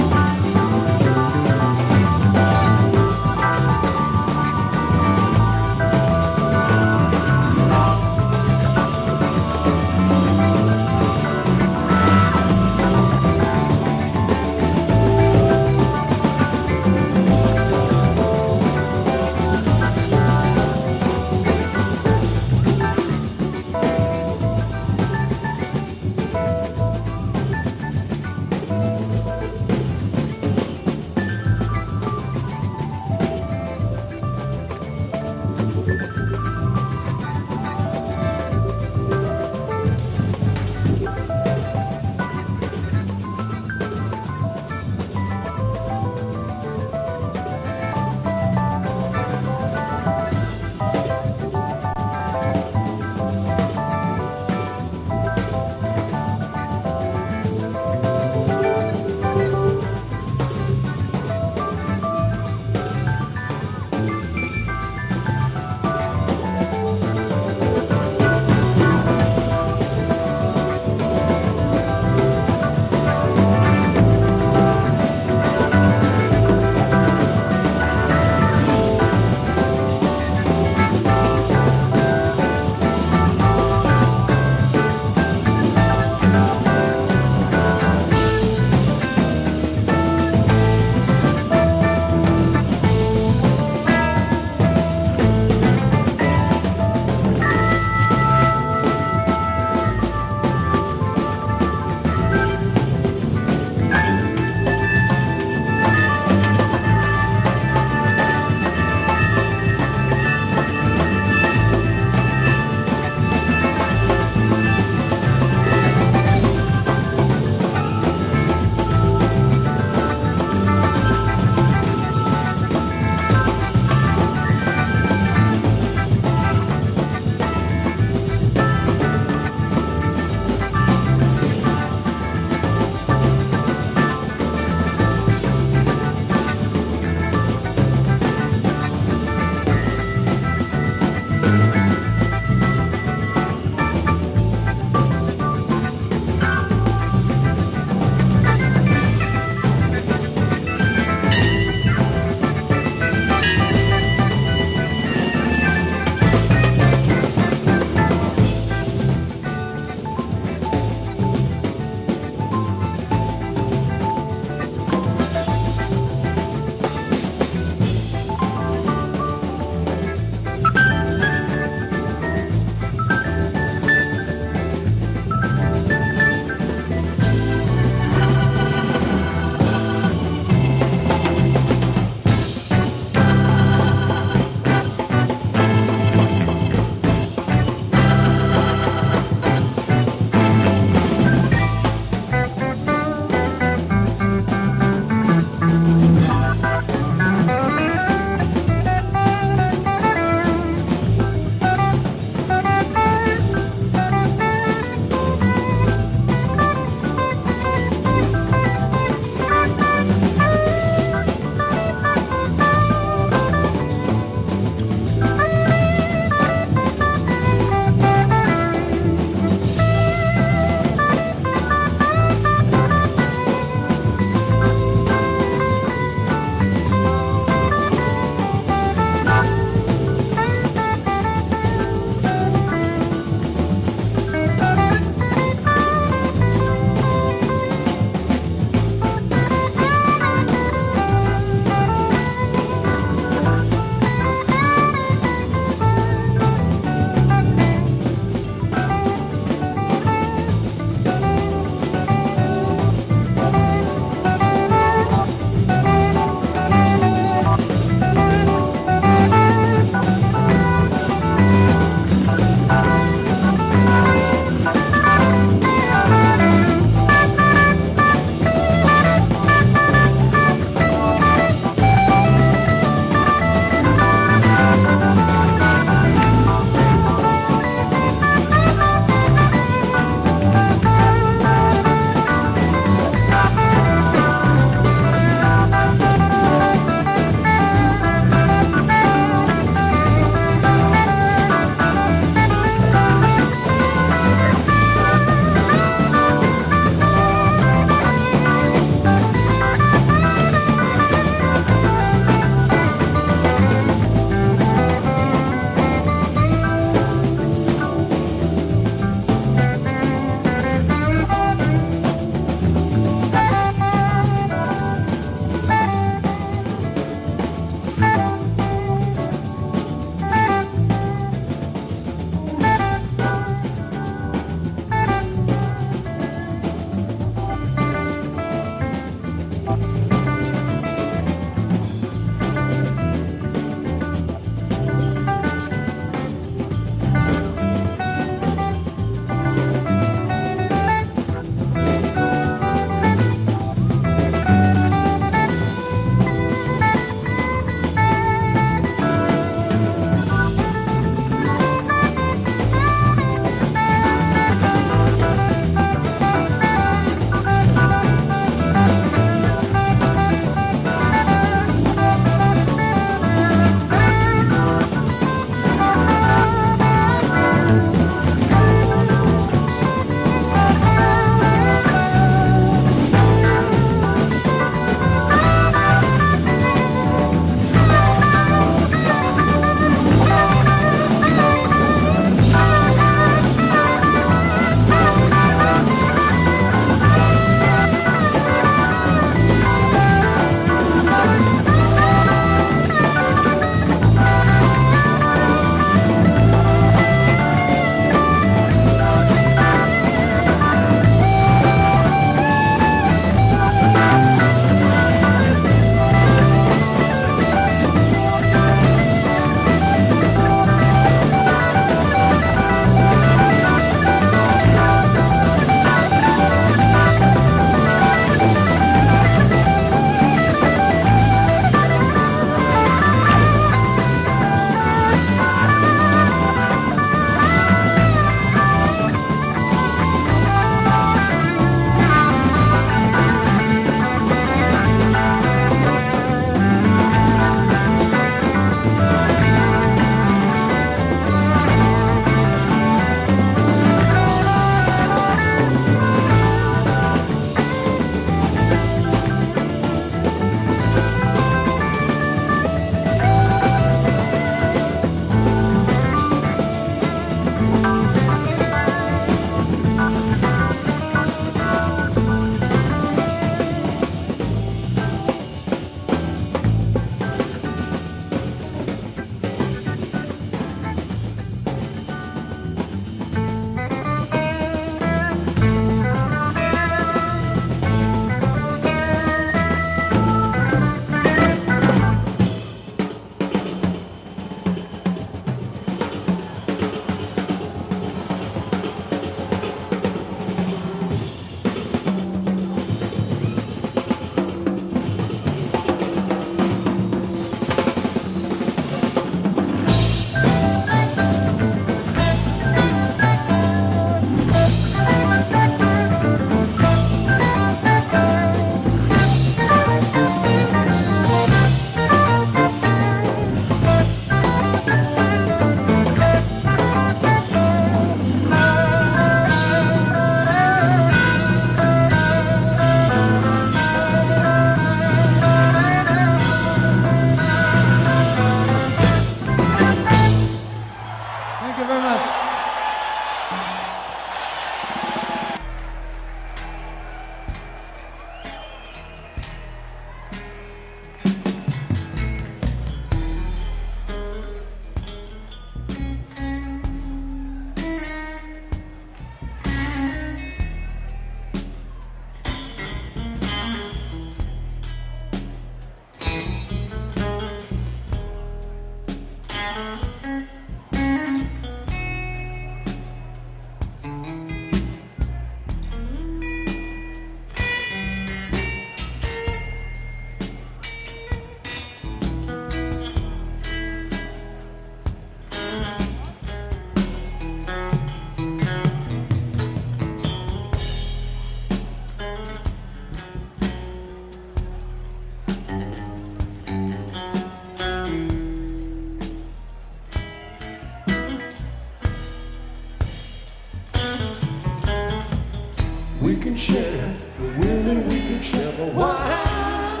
share the women, we can share the wine.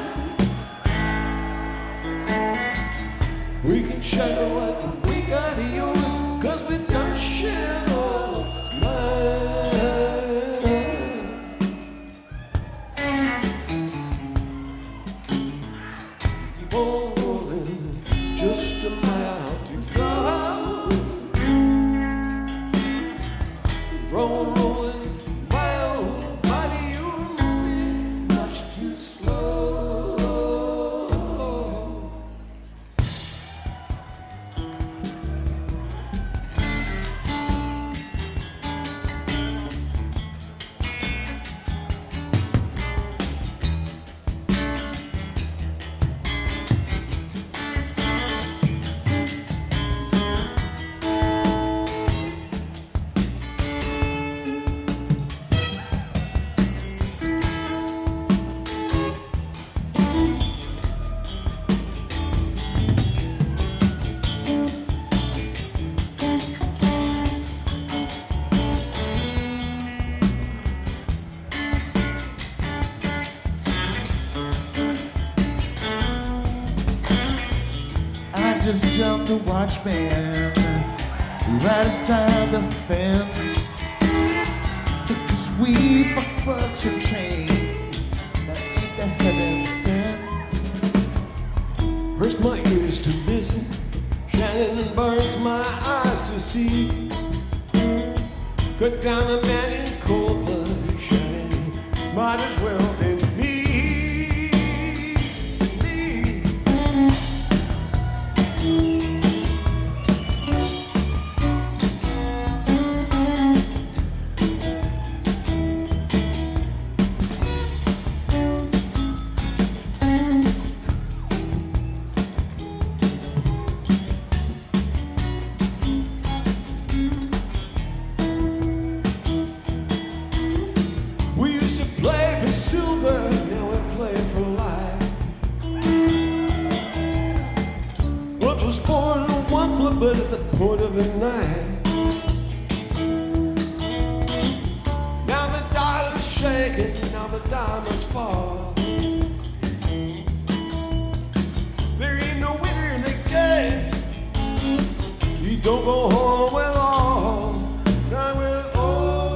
We can share what we got of yours, 'cause we don't share no mine. Keep on rolling, just a mile to go. Rolling, rolling, wild body, you're moving much too slow. I just jumped the watchman right inside the fence. Cause we fucks a chain that ain't the heaven sent. Hurts my ears to listen, shining and burns my eyes to see. Cut down a man in cold blood, shining, might as well be me. We used to play for silver, now we play for life. One for sport and one for but at the point of a knife. Now the dollar's shaking, now the diamonds fall. There ain't no winner in the game. You don't go home with all, not with all.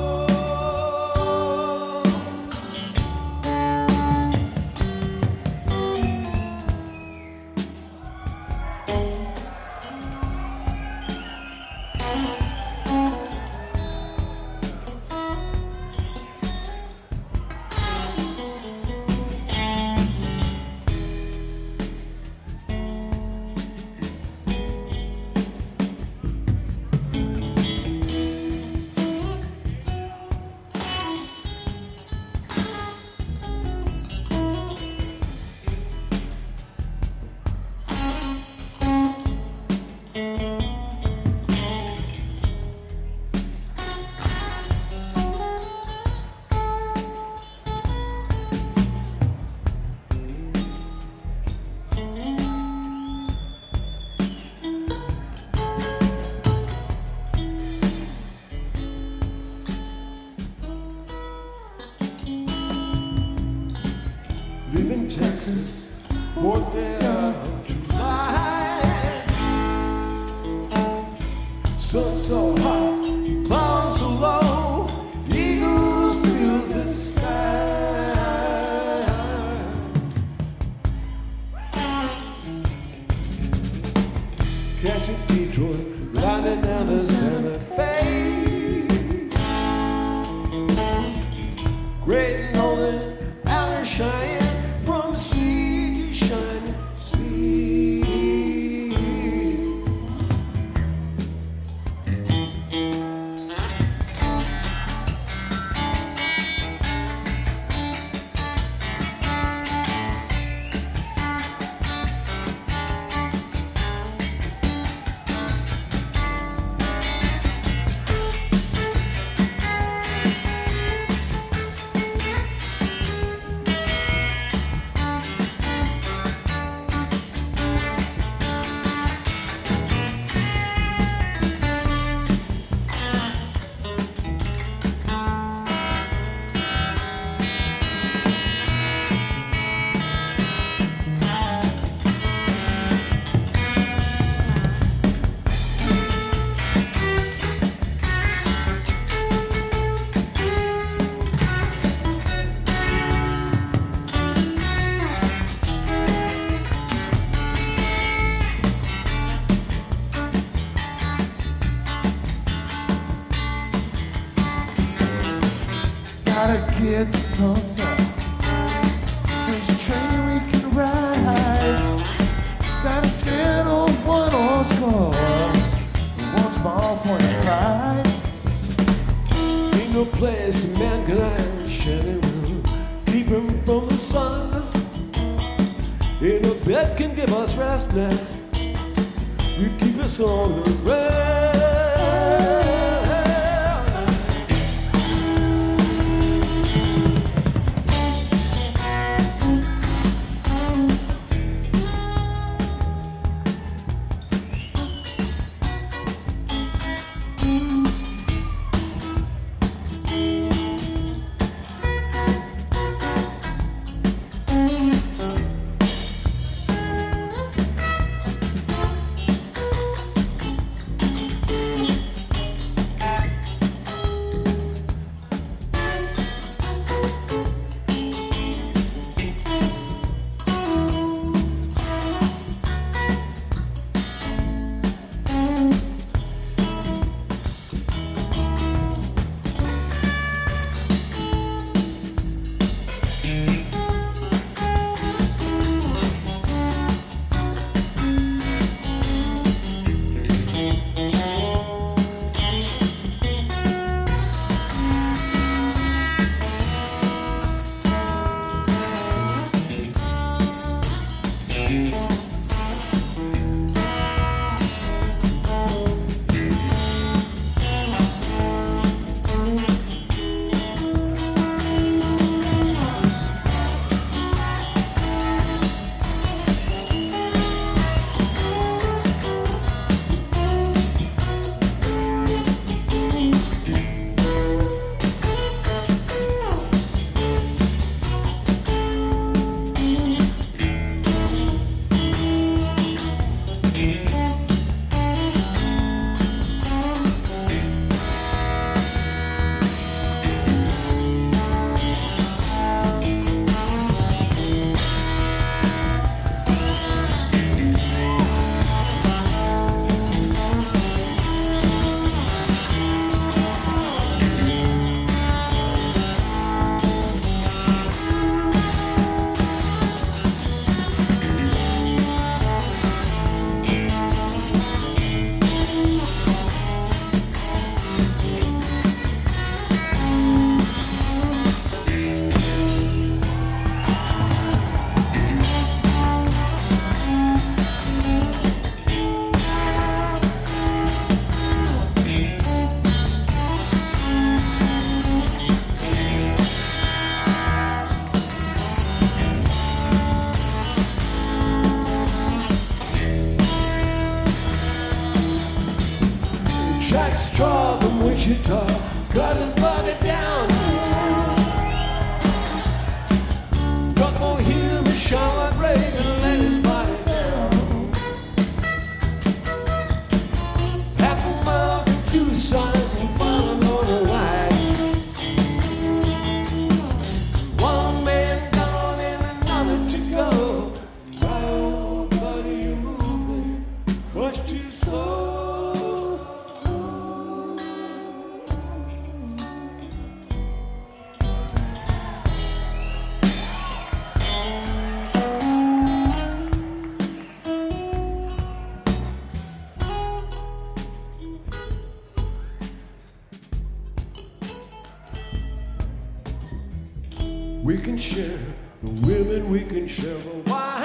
Live in Texas, 4th day of July. Sun so hot, clouds so low, eagles fill the sky. Catching Detroit, riding down to Santa Fe. Great Northern, outer shine. From sea to shining Gotta get to Tulsa. There's a train we can ride. Gotta settle one horse car. One small point of pride. Ain't no place a man can hide, shelter room, keep him from the sun. Ain't no bed can give us rest now. We keep us on the road. Jack Straw from Wichita cut his body down. Got for him a shower grave and let his body down. Half a mile to Tucson, followed on a ride. One man gone and another to go. Oh, buddy, you're moving much too slow. We can share the women, we can share the wine.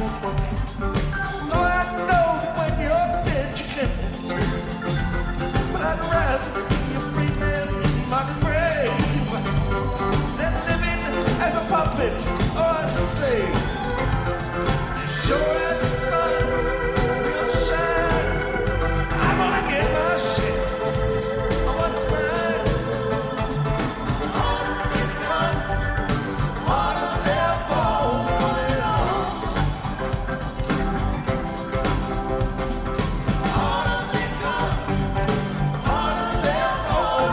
Oh, I know when you're dead you can't, but I'd rather be a free man in my grave than living as a puppet or a slave. Sure as the sun will shine, I'm gonna get my shit of what's mine. Harder they come, harder they'll fall. Harder they come, harder they'll fall.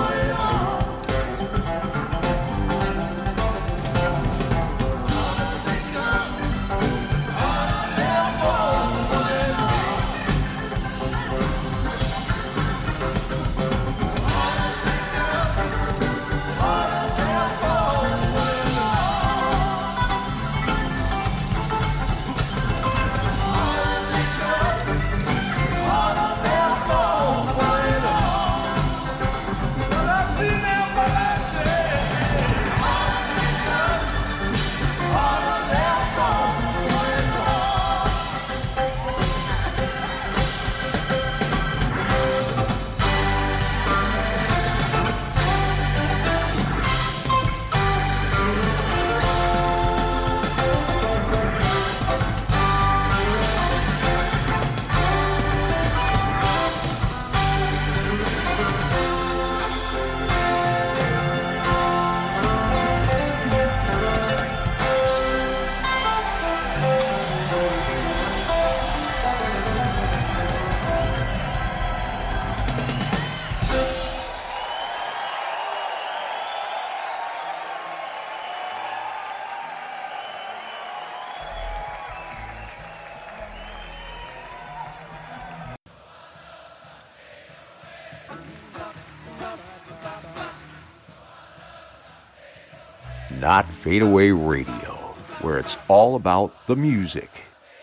Not Fade Away Radio, where it's all about the music.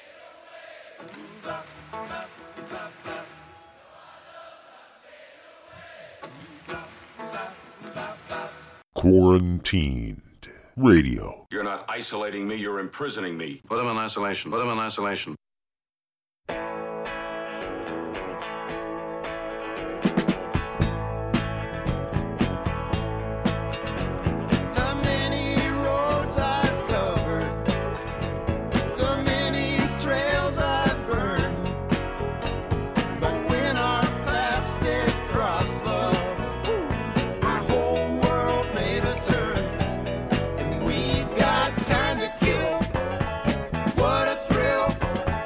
Quarantined Radio. You're not isolating me, you're imprisoning me. Put him in isolation. Put him in isolation. The many roads I've covered, the many trails I've burned, but when our paths did cross, love, our whole world made a turn, and we got time to kill. What a thrill!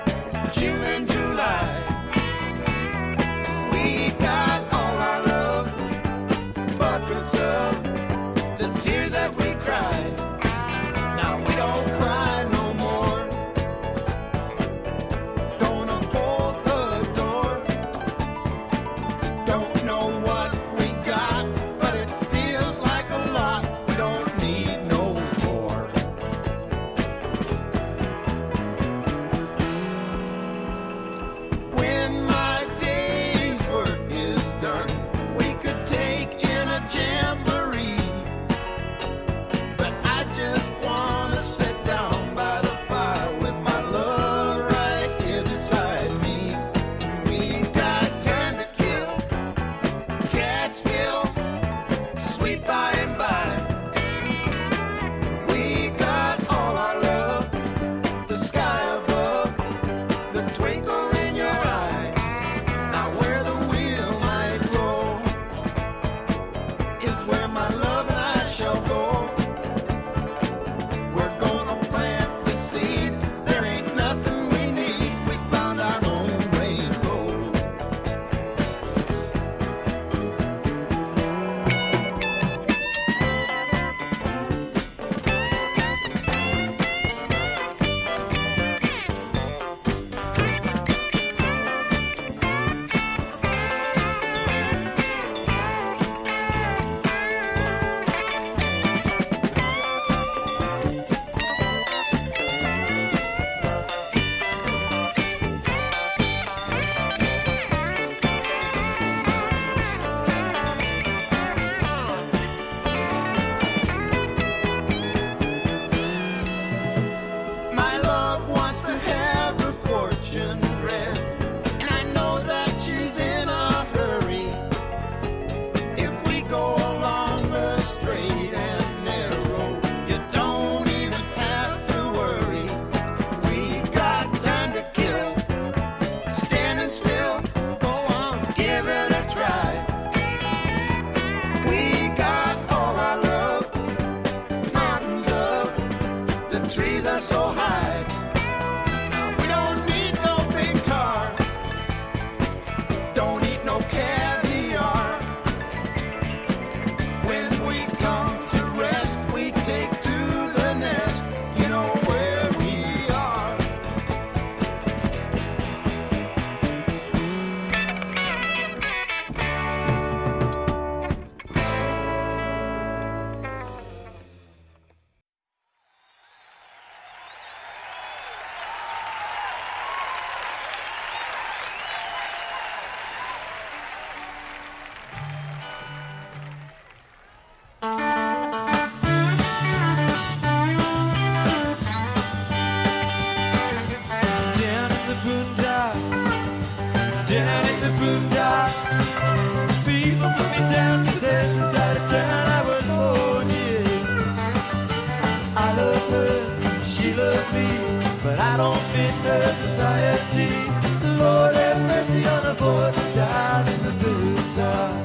I don't fit the society. Lord have mercy on a boy who died in the blue dark.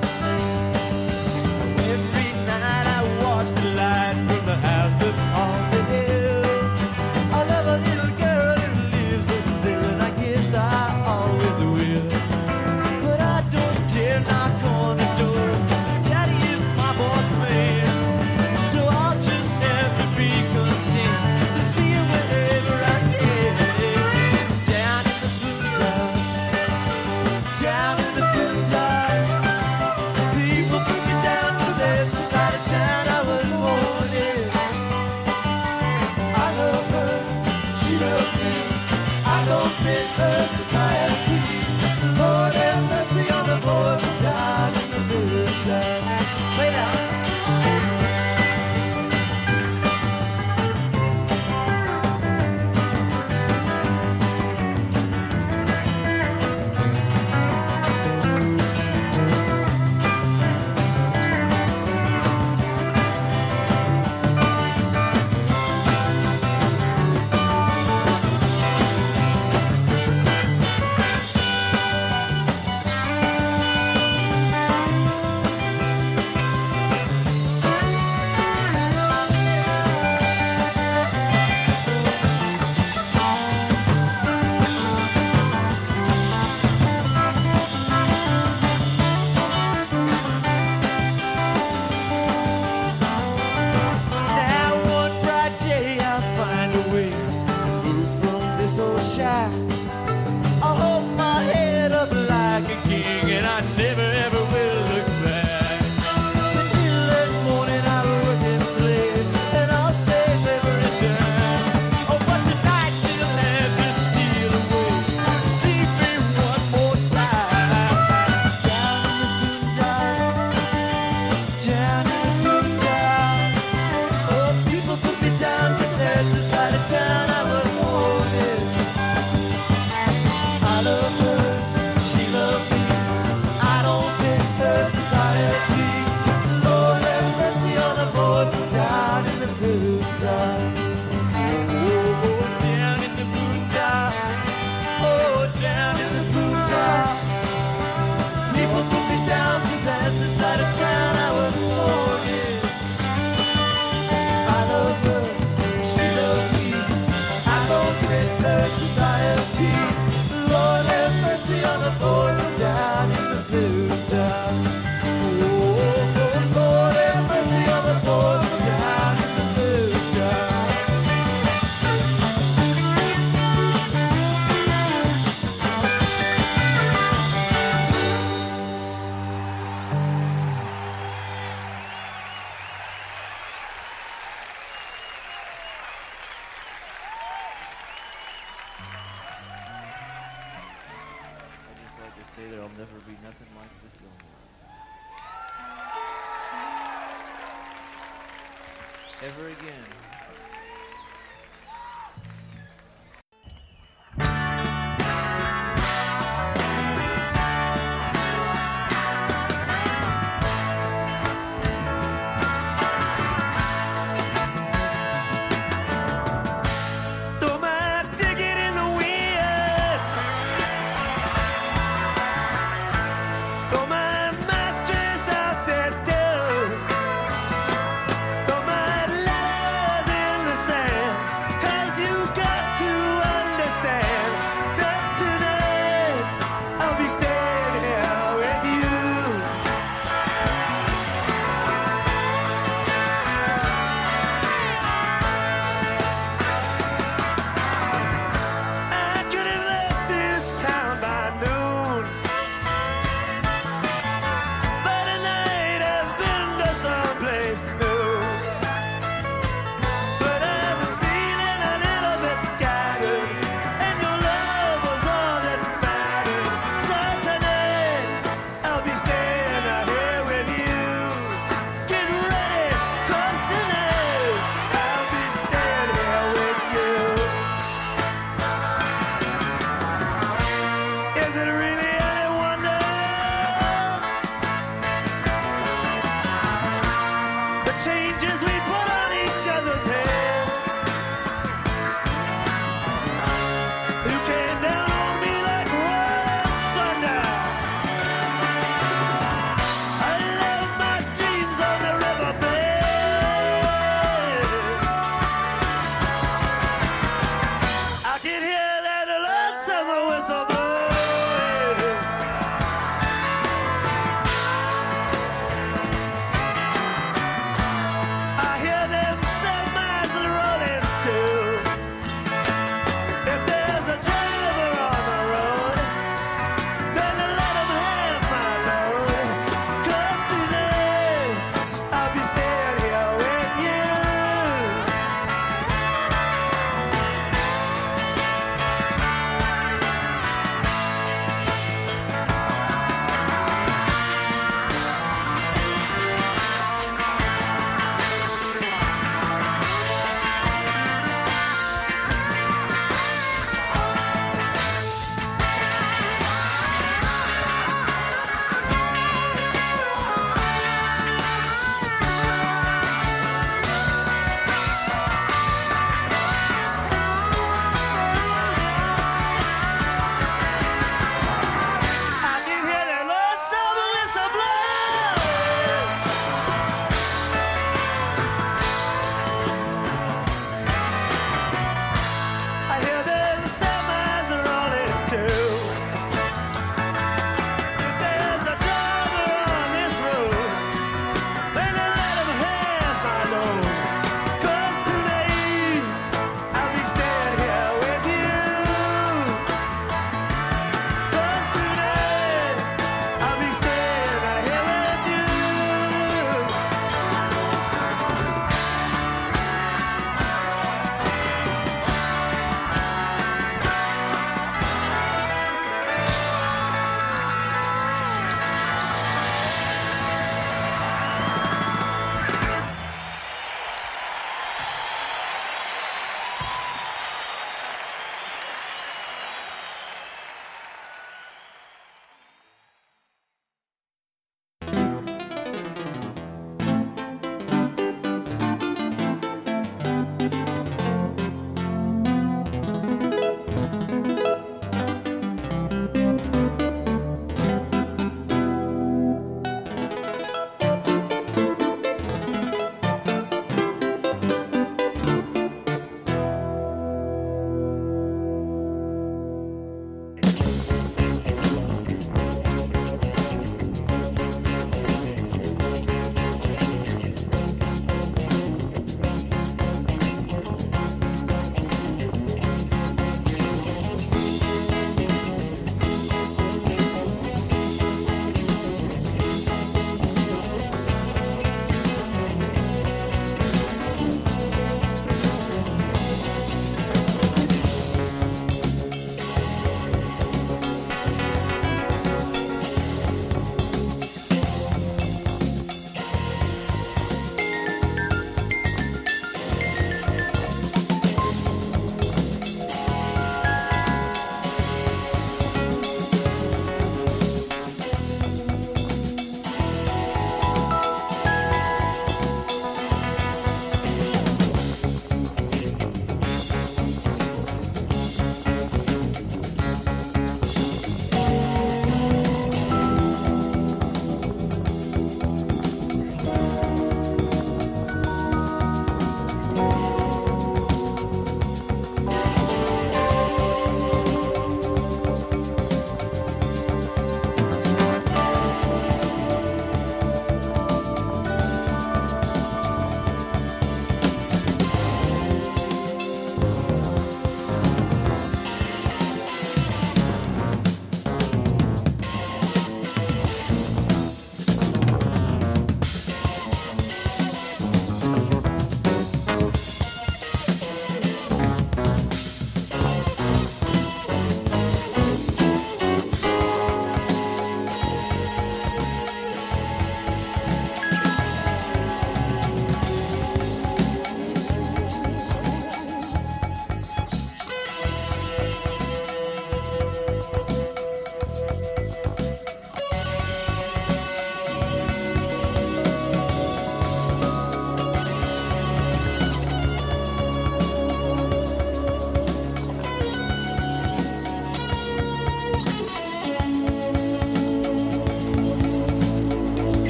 Every night I watch the light from the house up on the hill. I love a little girl who lives up there, and I guess I always will. But I don't dare knock on the door. Daddy is my boss man, so I'll just have to be content to see him whenever I can. Down in the boondocks, down in the boondocks, people put me down 'cause that's the side of town I was born in. I love her, she loves me. I don't fit her society. Lord have mercy on the boy who died in the boondocks. Play that. Now one bright day I'll find a way to move from this old shack. I'll hold my head up like a king, and I never ever will look back. Until that morning I'll work and slave, and I'll save every dime. Oh, but tonight she'll have to steal away to see me one more time. Down in the boondocks, down in the boondocks. Oh, people put me down 'cause that's the side of town I was born in. I love her, she loved me. I don't fit her society. Lord have mercy on a boy who died in the boondocks. Oh, oh, down in the boondocks. Oh, down in the boondocks. People put me down 'cause that's the side of town I was born in. I love her, she loved me. I don't fit her society. Lord have mercy on the boy who died in the boondocks. Oh, oh, Lord have mercy on the boy who died in the boondocks. I'd just like to say there'll never be nothing like this no more. Ever again. Throw my ticket in the wind. Throw my mattress out that door. Throw my letters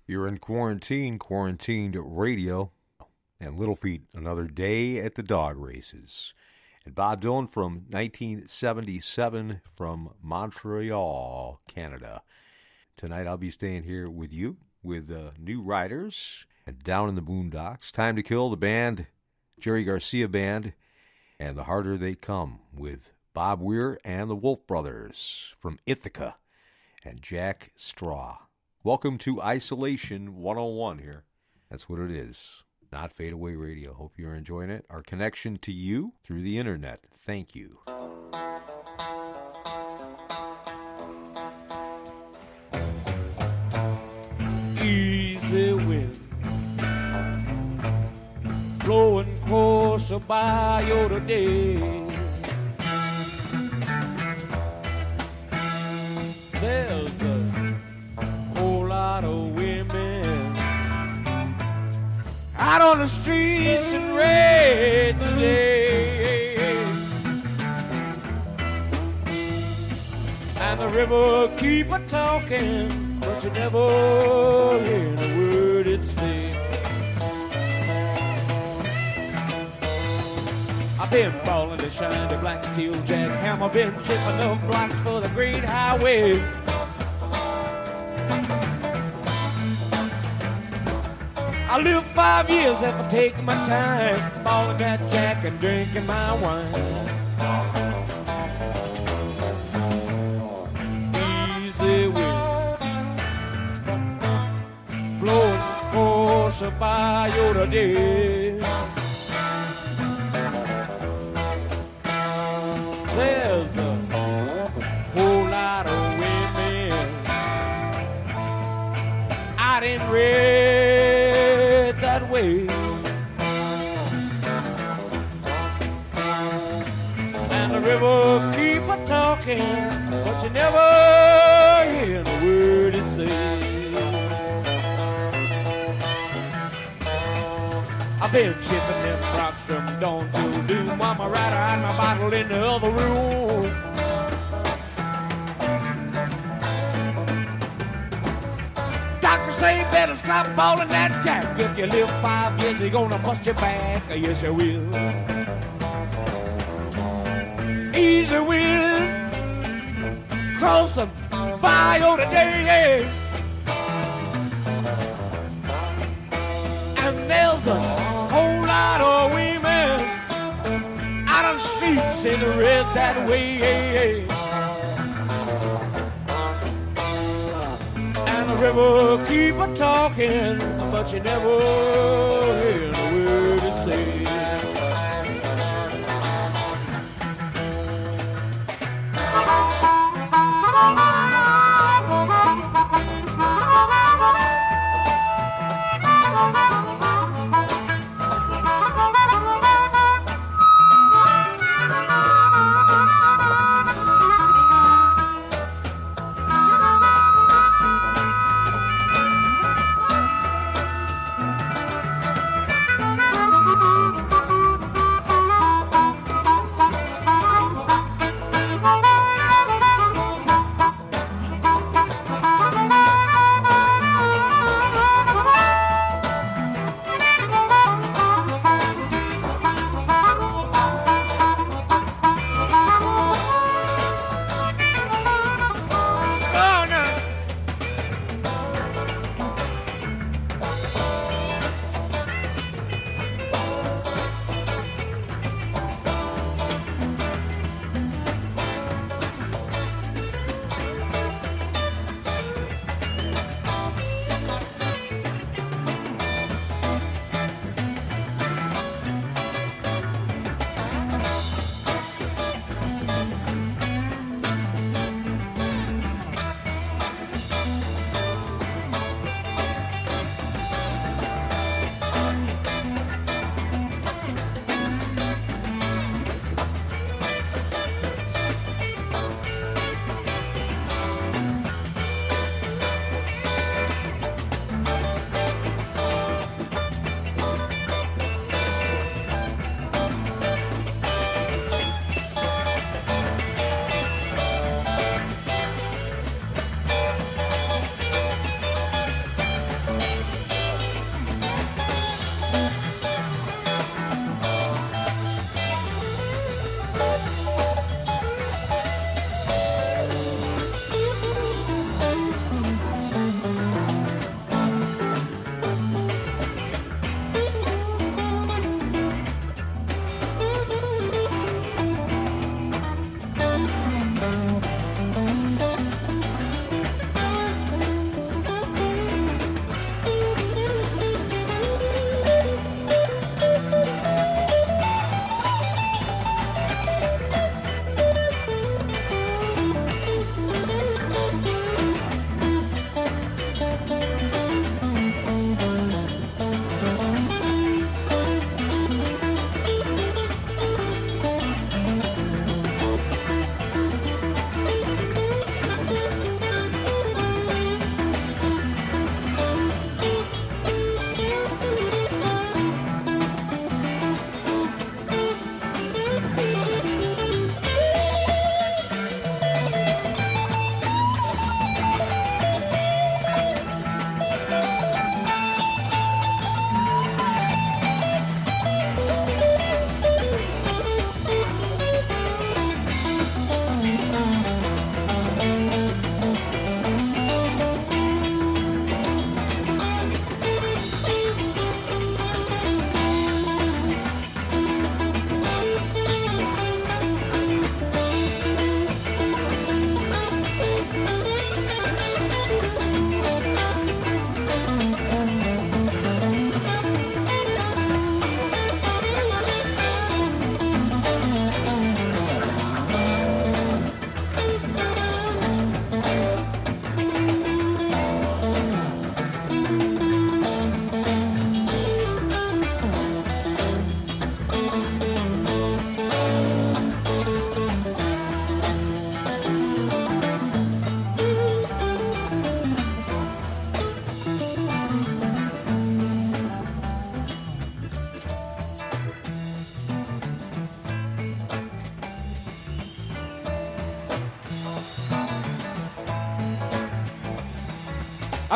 You're in quarantine, Quarantined Radio, and Little Feat, Another Day at the Dog Races. And Bob Dylan from 1977 from Montreal, Canada. Tonight I'll be staying here with you with New Riders and Down in the Boondocks. Time to Kill, the band, Jerry Garcia Band, and The Harder They Come with Bob Weir and the Wolf Brothers from Ithaca and Jack Straw. Welcome to Isolation 101 here. That's what it is. Not Fade Away Radio. Hope you're enjoying it. Our connection to you through the internet. Thank you. Easy wind blowing closer by you today. There's a whole lot of women out on the streets in red today, and the river keep a talking, but you never hear the word it say. I've been balling the shiny black steel jackhammer, been chipping up blocks for the great highway. I live 5 years if I take my time, balling that jack and drinking my wine. Easy wind blowing closer by you today. There's a whole lot of women out in red that way, and the river keep a talking, but you never hear the word it say. I've been chipping them rocks from dawn till doom, while my rider had my bottle in the other room. Doctor say better stop balling that jack. If you live 5 years, you're gonna bust your back. Yes, you will. Easy wind crossing by you today, and there's a whole lot of women out on the streets in the red that way, and the river keep a talking, but you never hear the word it say.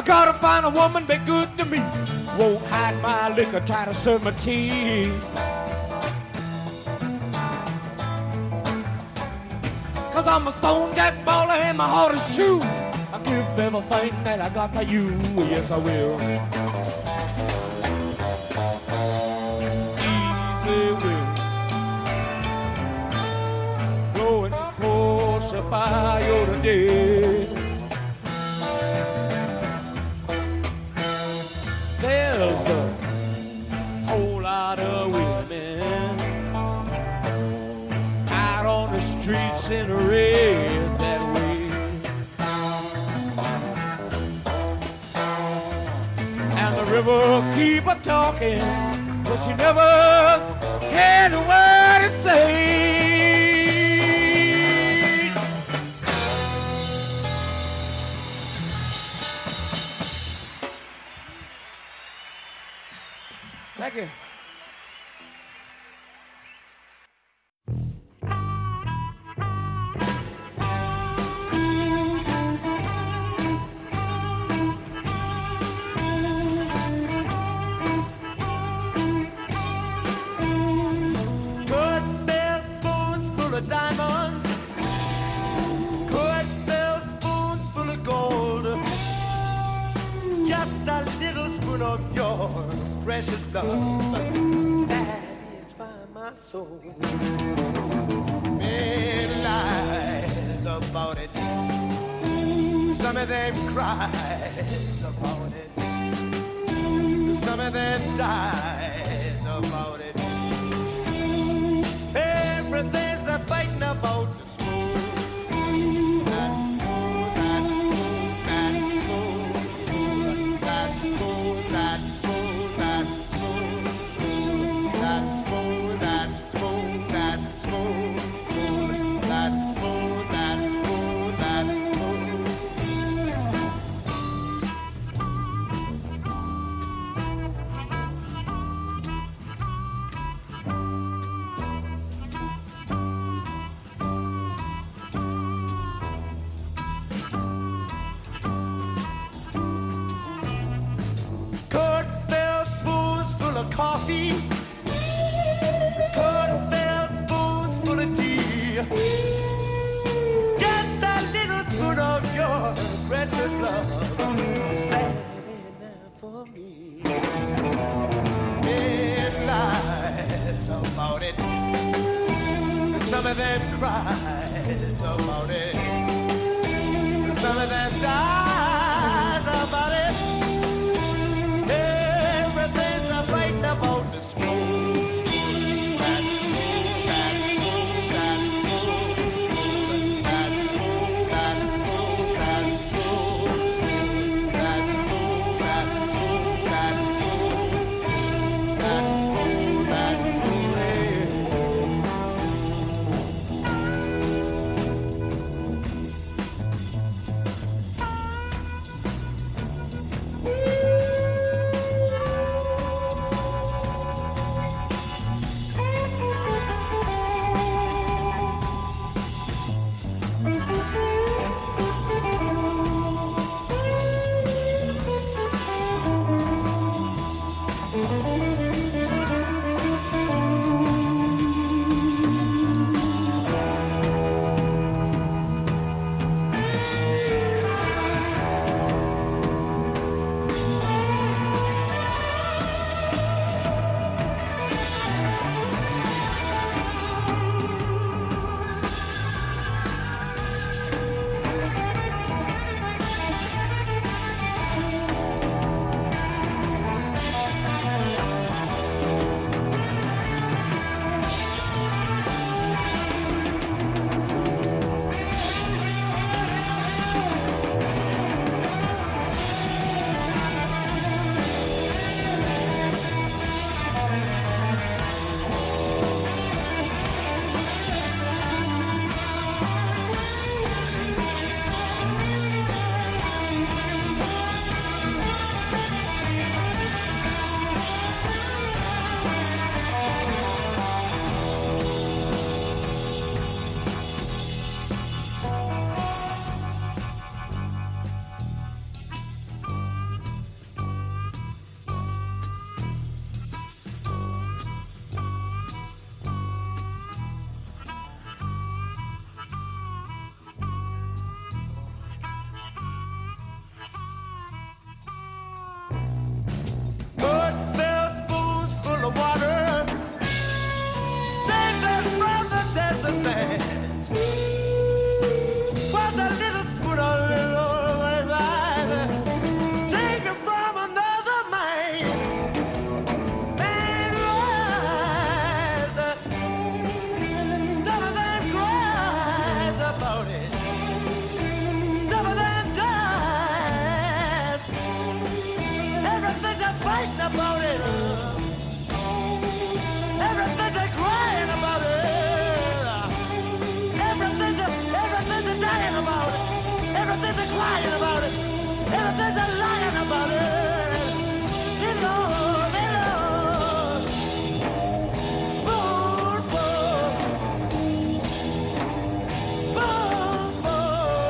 gotta find a woman be good to me. Won't hide my liquor, try to serve my tea. Cause I'm a stone jack baller and my heart is true. I give everything that I got to you, yes I will. Easy will. Blowing close by your day. There's a whole lot of women out on the streets in red that way. And the river keep a talking, but you never had a word to say. Thank you. Diamonds, could fill spoons full of gold, just a little spoon of your precious love satisfy my soul. Many lies about it, some of them cries about it, some of them dies about it. Everything's a fighting about the spoon. Coffee, could fill spoons full of tea, just a little spoon of your precious love, sad enough for me. Many lies about it, some of them cries about it, some of them dies about it. About the spoon. fighting about it. Ever since they're crying about it. Ever since they're dying about it. Ever since they're crying about it. Ever since they're lying about it. They love, they love. Food for. Food for.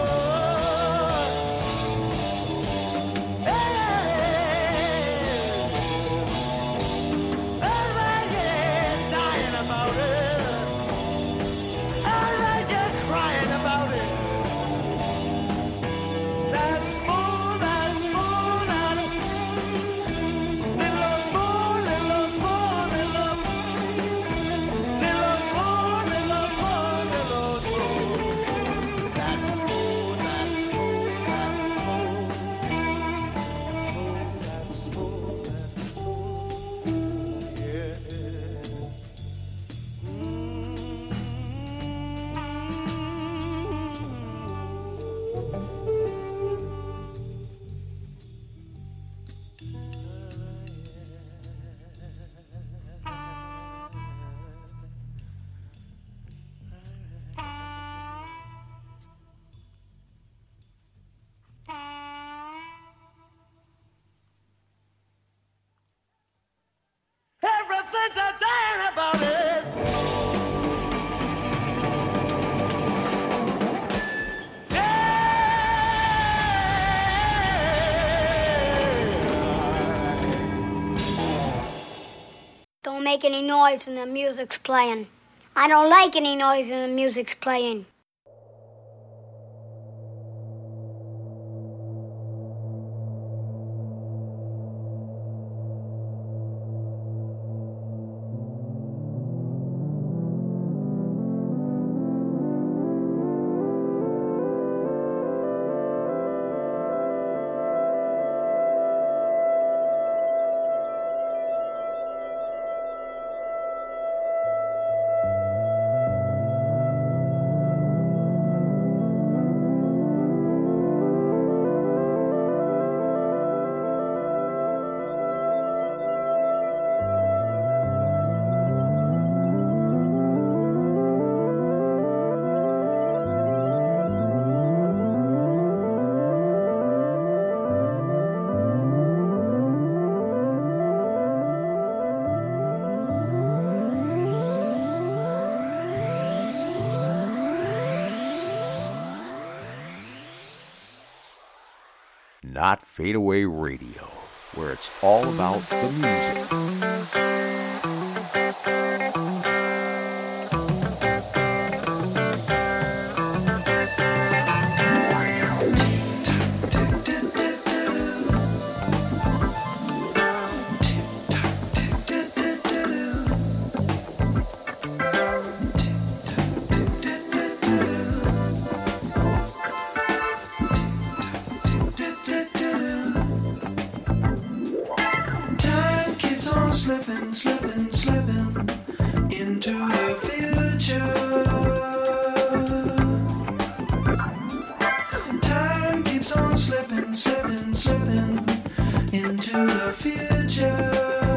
Don't make any noise when the music's playing. I don't like any noise when the music's playing. Not Fadeaway Radio, where it's all about the music. Slipping into the future. Time keeps on slipping into the future.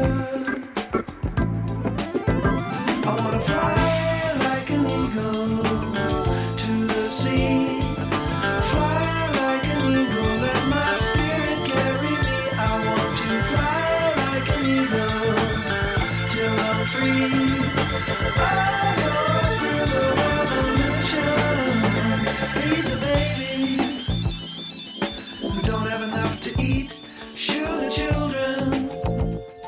I wanna fly like an eagle to the sea. Fly like an eagle, let my spirit carry me. I want to fly like an eagle till I'm free. I go through the revolution. Feed the babies who don't have enough to eat. Shoot the children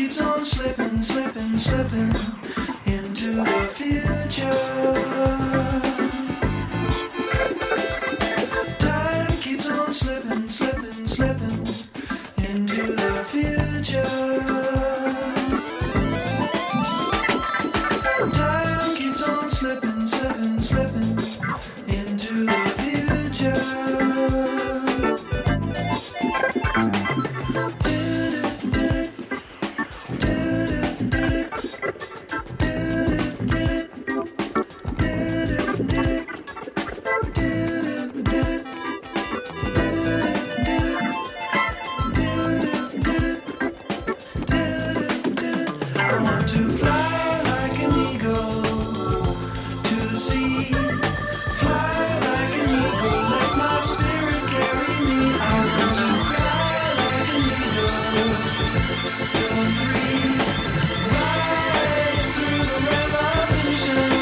keeps on slipping, slipping, slipping into the future. Time keeps on slipping, slipping, slipping into the future. Time keeps on slipping, slipping, slipping into the future. I want to fly like an eagle to the sea. Fly like an eagle, let my spirit carry me. I want to fly like an eagle, going free. Fly through the revolution.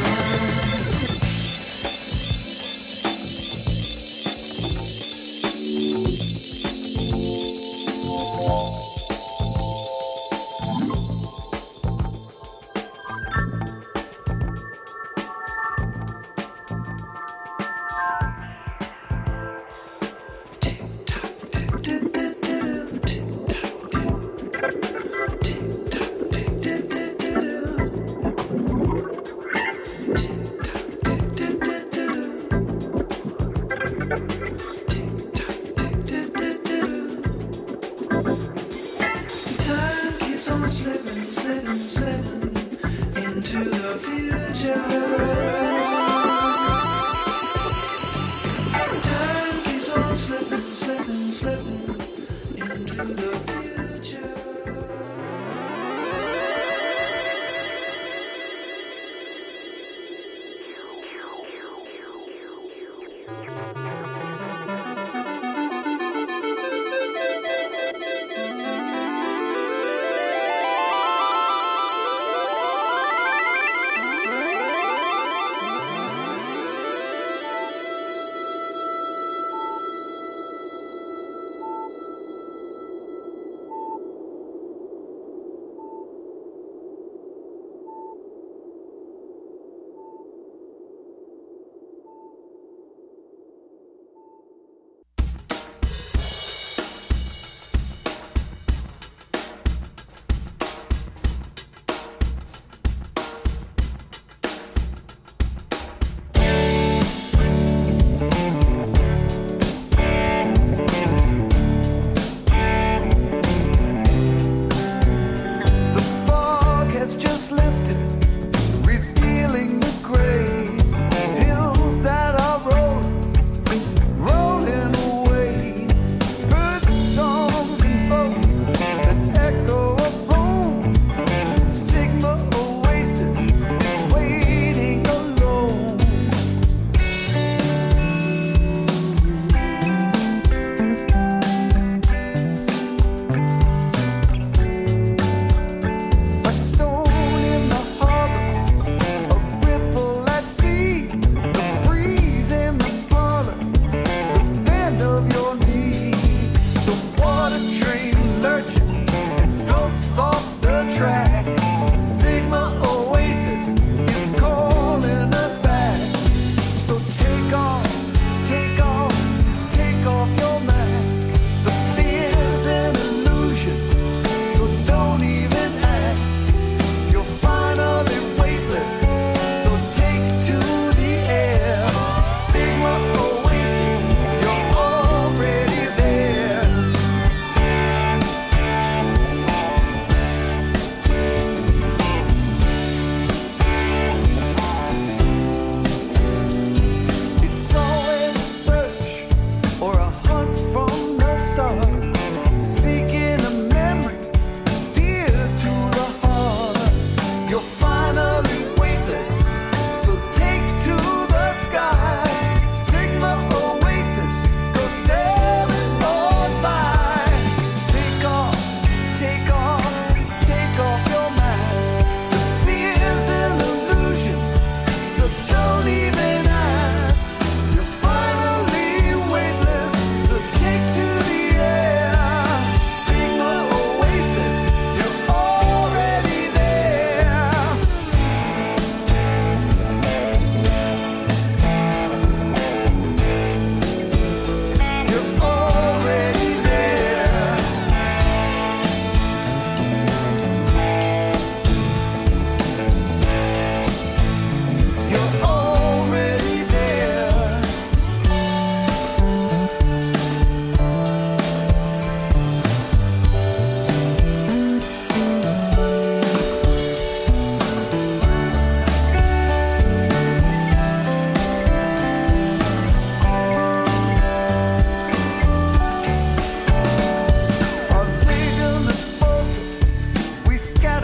Time keeps on slipping, slipping, slipping into the future. Time keeps on slipping, slipping, slipping into the future.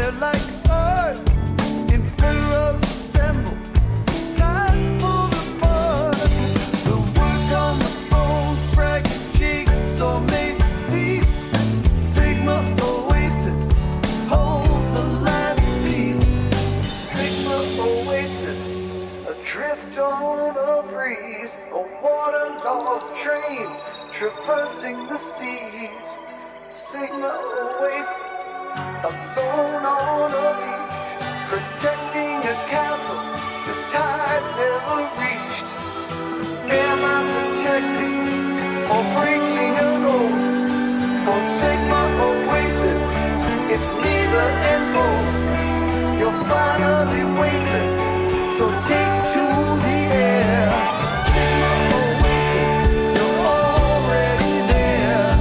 We're like earth in furrows assemble, tides pulled apart. The work on the bone, fragile jigsaw may cease. Sigma Oasis holds the last piece. Sigma Oasis, adrift on a breeze, a waterlogged train traversing the seas. Sigma Oasis, alone on a beach, protecting a castle the tides never reached. Am I protecting or breaking an oath? For Sigma Oasis, it's neither and both. You're finally weightless, so take to the air. Sigma Oasis, you're already there.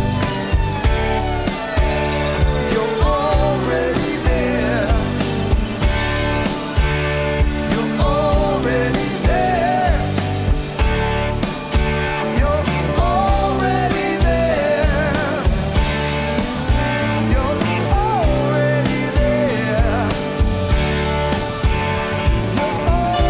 You're already there. You're already there. You're already there. You're already there. You're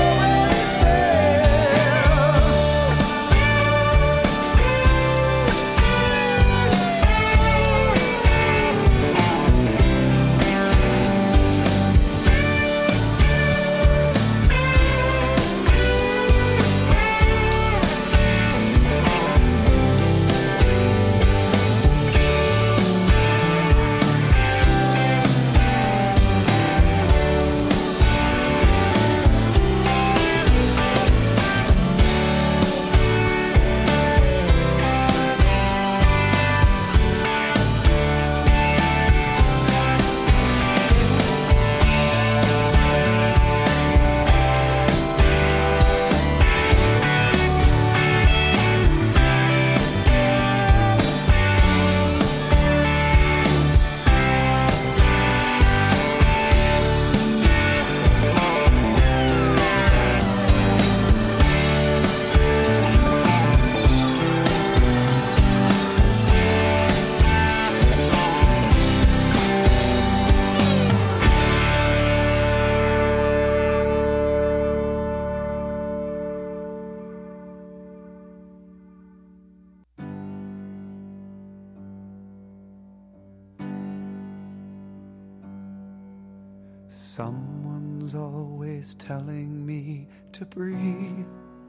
Someone's always telling me to breathe.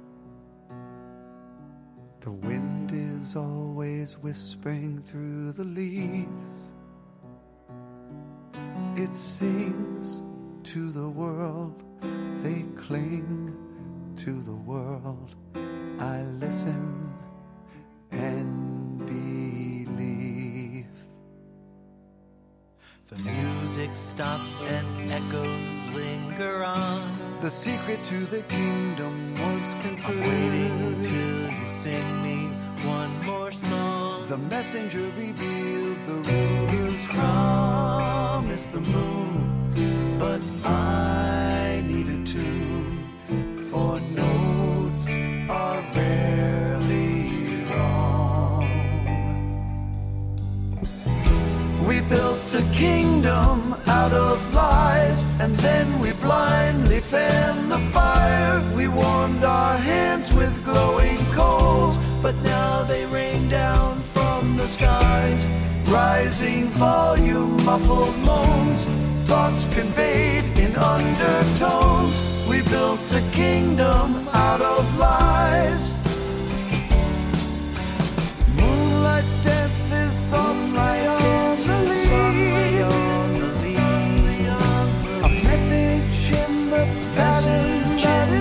The wind is always whispering through the leaves. It sings to the world, they cling to the world. I listen and believe. The music stops and echoes linger on. The secret to the kingdom was conferred. I'm waiting till you sing me one more song. The messenger revealed the rulers promised the moon, but I need a tune, for notes are rarely wrong. We built a kingdom out of lies, and then we blindly fanned the fire. We warmed our hands with glowing coals, but now they rain down from the skies. Rising volume, muffled moans, thoughts conveyed in undertones. We built a kingdom out of lies. Moonlight dances on the leaves. A message in the pattern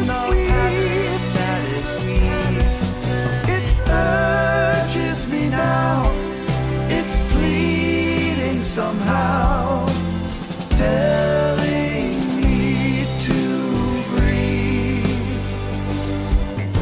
that it weaves. It urges me now, it's pleading somehow, telling me to breathe.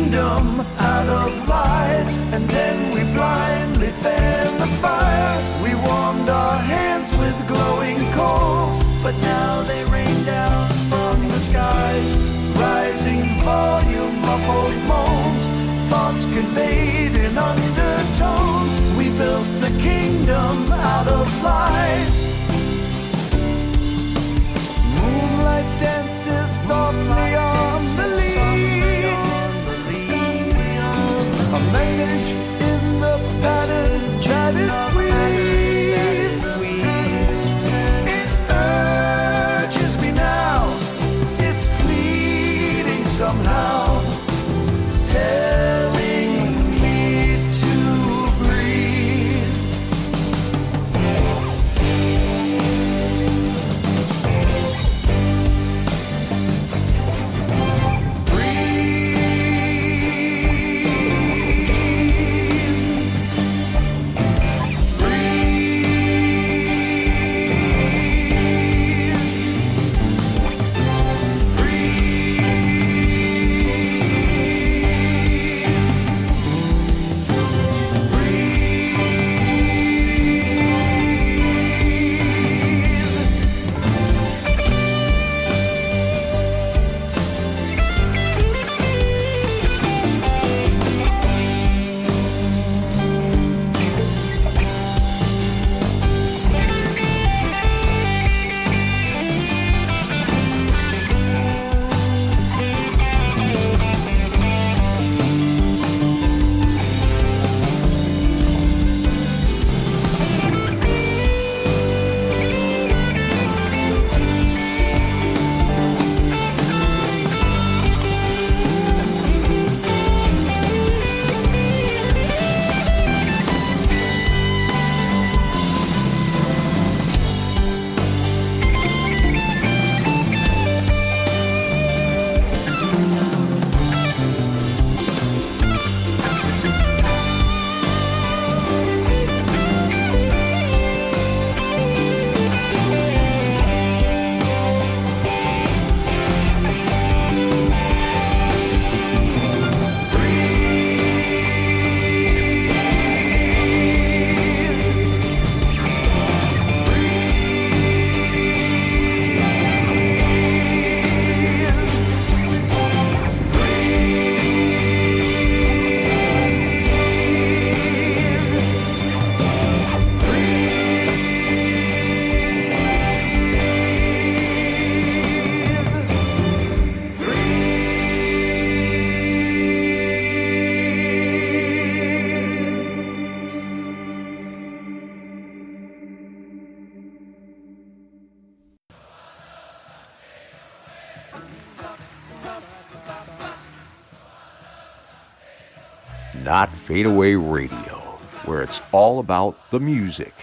kingdom out of lies, and then we blindly fan the fire. We warmed our hands with glowing coals, but now they rain down from the skies. Rising volume, muffled moans, thoughts conveyed in undertones. We built a kingdom out of lies. Moonlight dances softly on the leaves. A message in the pattern that it weaves. It urges me now. It's pleading somehow, telling me to breathe. Not Fade Away Radio, where it's all about the music.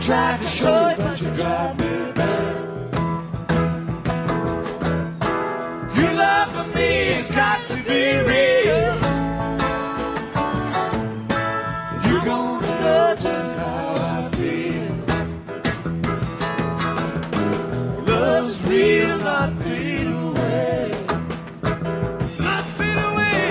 tried to show it, but you drive me back. Your love for me has got to be real. You're gonna know just how I feel. Love's real, not fade away. Not fade away.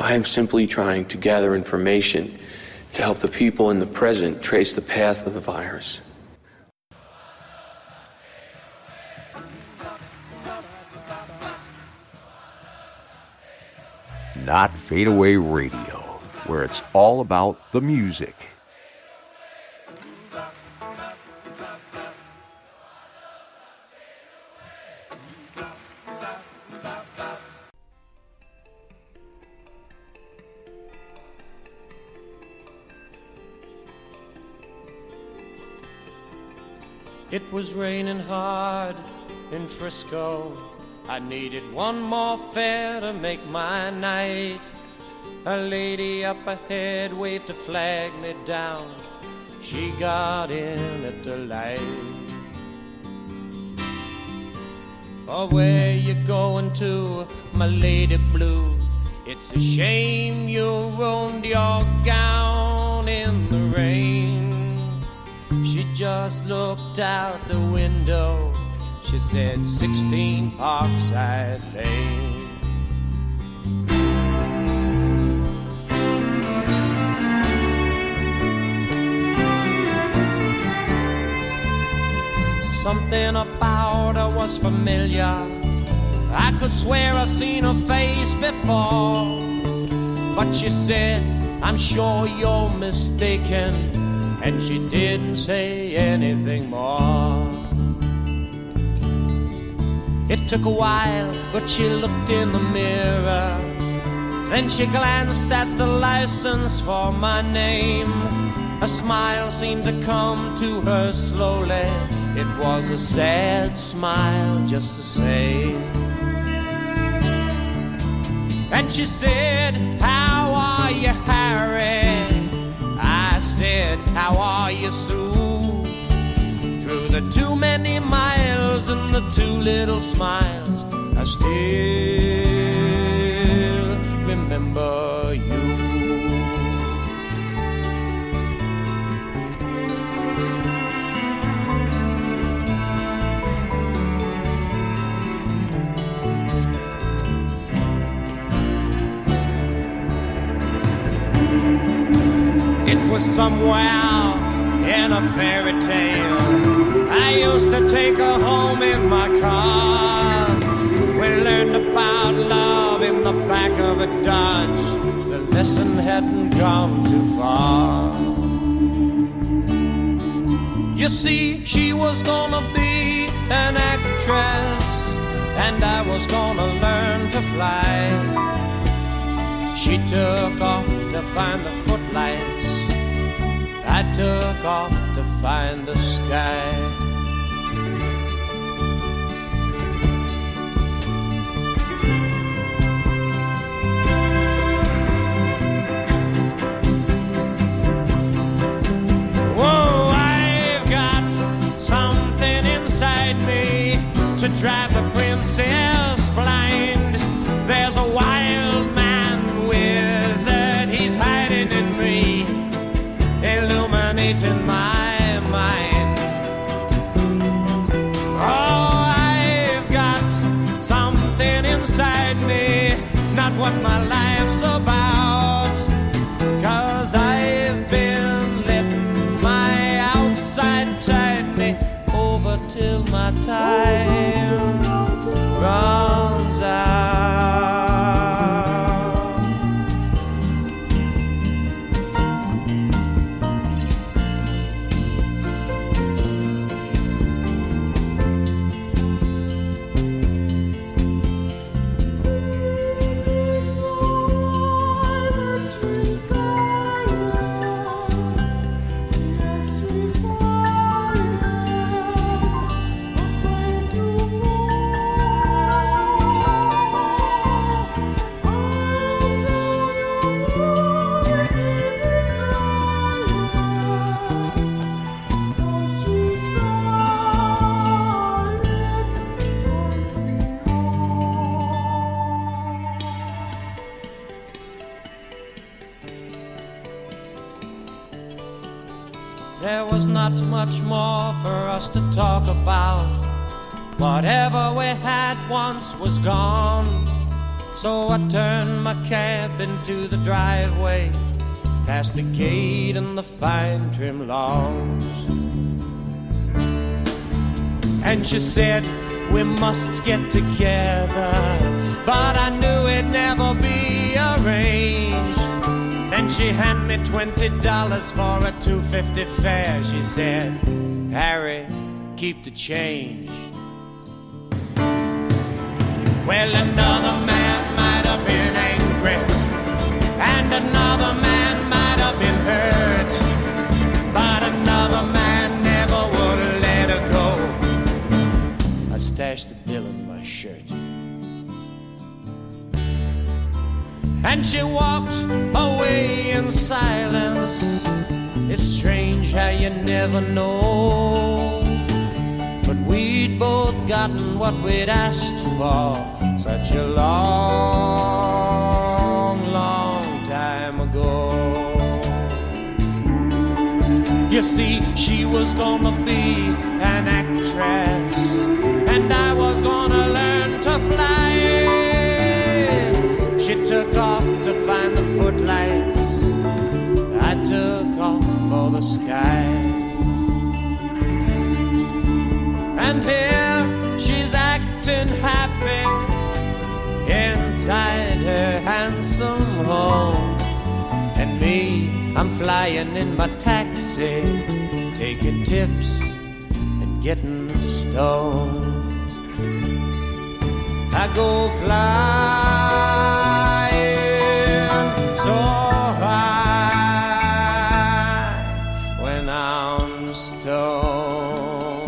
I'm simply trying to gather information to help the people in the present trace the path of the virus. Not Fade Away Radio, where it's all about the music. It was raining hard in Frisco. I needed one more fare to make my night. A lady up ahead waved to flag me down. She got in at the light. Oh, where you going to, my lady blue? It's a shame you ruined your gown in the rain. She just looked out the window. She said 16 Parkside Lane. Something about her was familiar. I could swear I seen her face before. But she said, I'm sure you're mistaken. And she didn't say anything more. It took a while, but she looked in the mirror. Then she glanced at the license for my name. A smile seemed to come to her slowly. It was a sad smile just the same. And she said, how are you, Harry? I said, how are you, Sue? Through the too many miles and the too little smiles, I still remember you. It was somewhere in a fairy tale. I used to take her home in my car. We learned about love in the back of a Dodge. The lesson hadn't gone too far. You see, she was gonna be an actress, and I was gonna learn to fly. She took off to find the footlights. I took off to find the sky. Whoa, I've got something inside me to drive the princess blind. There's a wild man wizard, he's hiding in me, illuminating my mind. Oh, I've got something inside me, not what my life's about. 'Cause I've been letting my outside tide me over till my time runs out. There was not much more for us to talk about. Whatever we had once was gone. So I turned my cab into the driveway, past the gate and the fine trim lawns. And she said, we must get together, but I knew it'd never be arranged. Then she handed me $20 for a $2.50 fare. She said, Harry, keep the change. Well, another man might have been angry, and another man might have been hurt, but another man never would let her go. I stashed the bill in my shirt, and she walked away in silence. It's strange how you never know, but we'd both gotten what we'd asked for such a long, long time ago. You see, she was gonna be an actress, and I was gonna learn to fly. She took off to find the footlights, I took off for the sky. And here she's acting happy inside her handsome home, and me, I'm flying in my taxi, taking tips and getting stoned. I go flying so high when I'm stoned.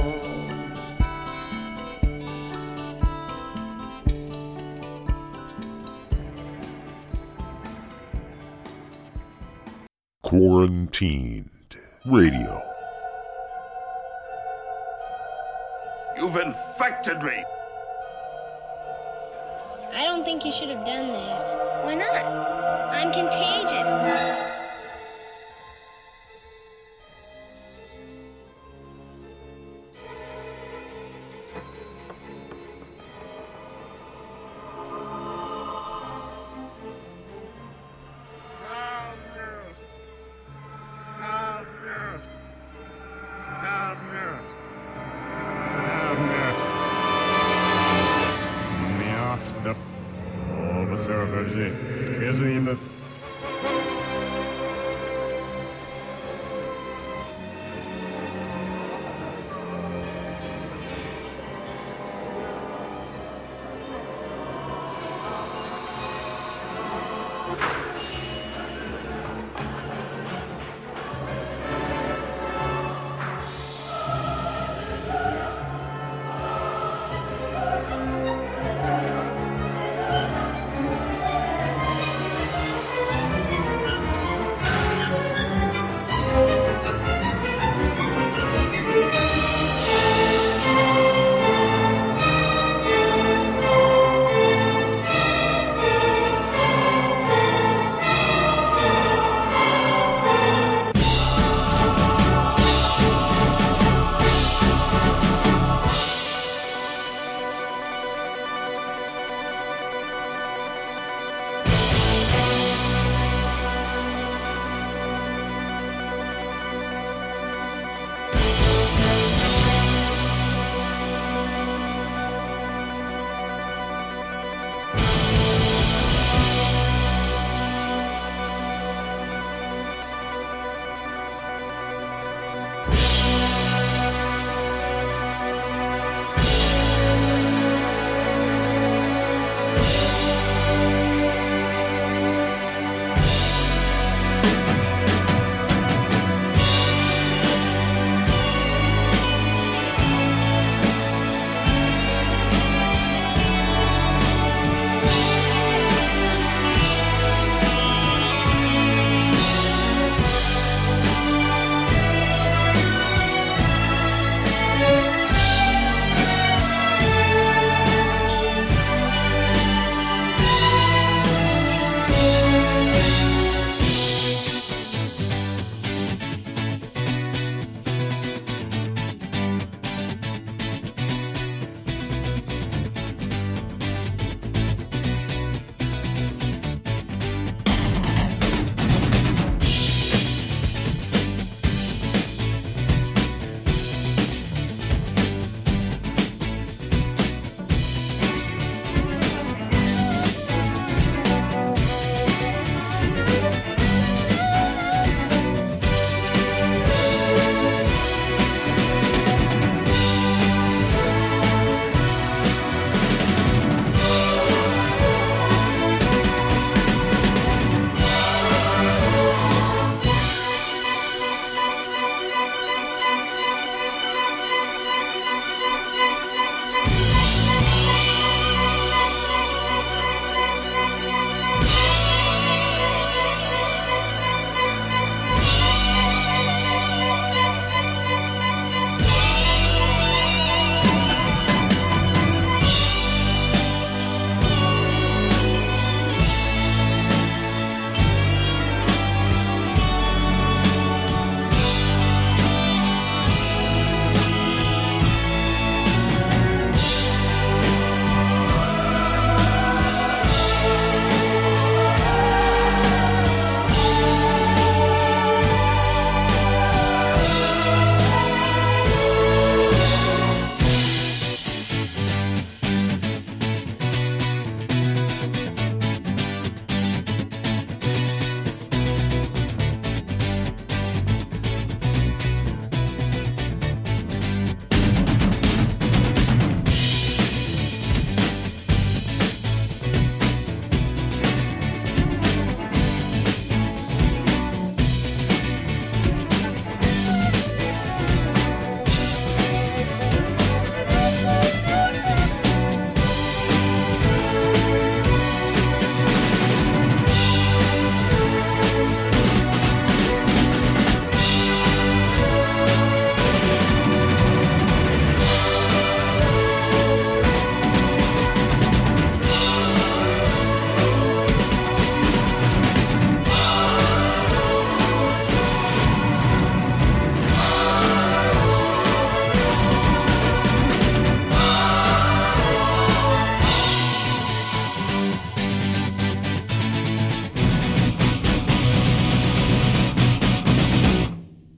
Quarantined Radio. You've infected me. I don't think you should have done that. Why not? I'm contagious. All the servers in.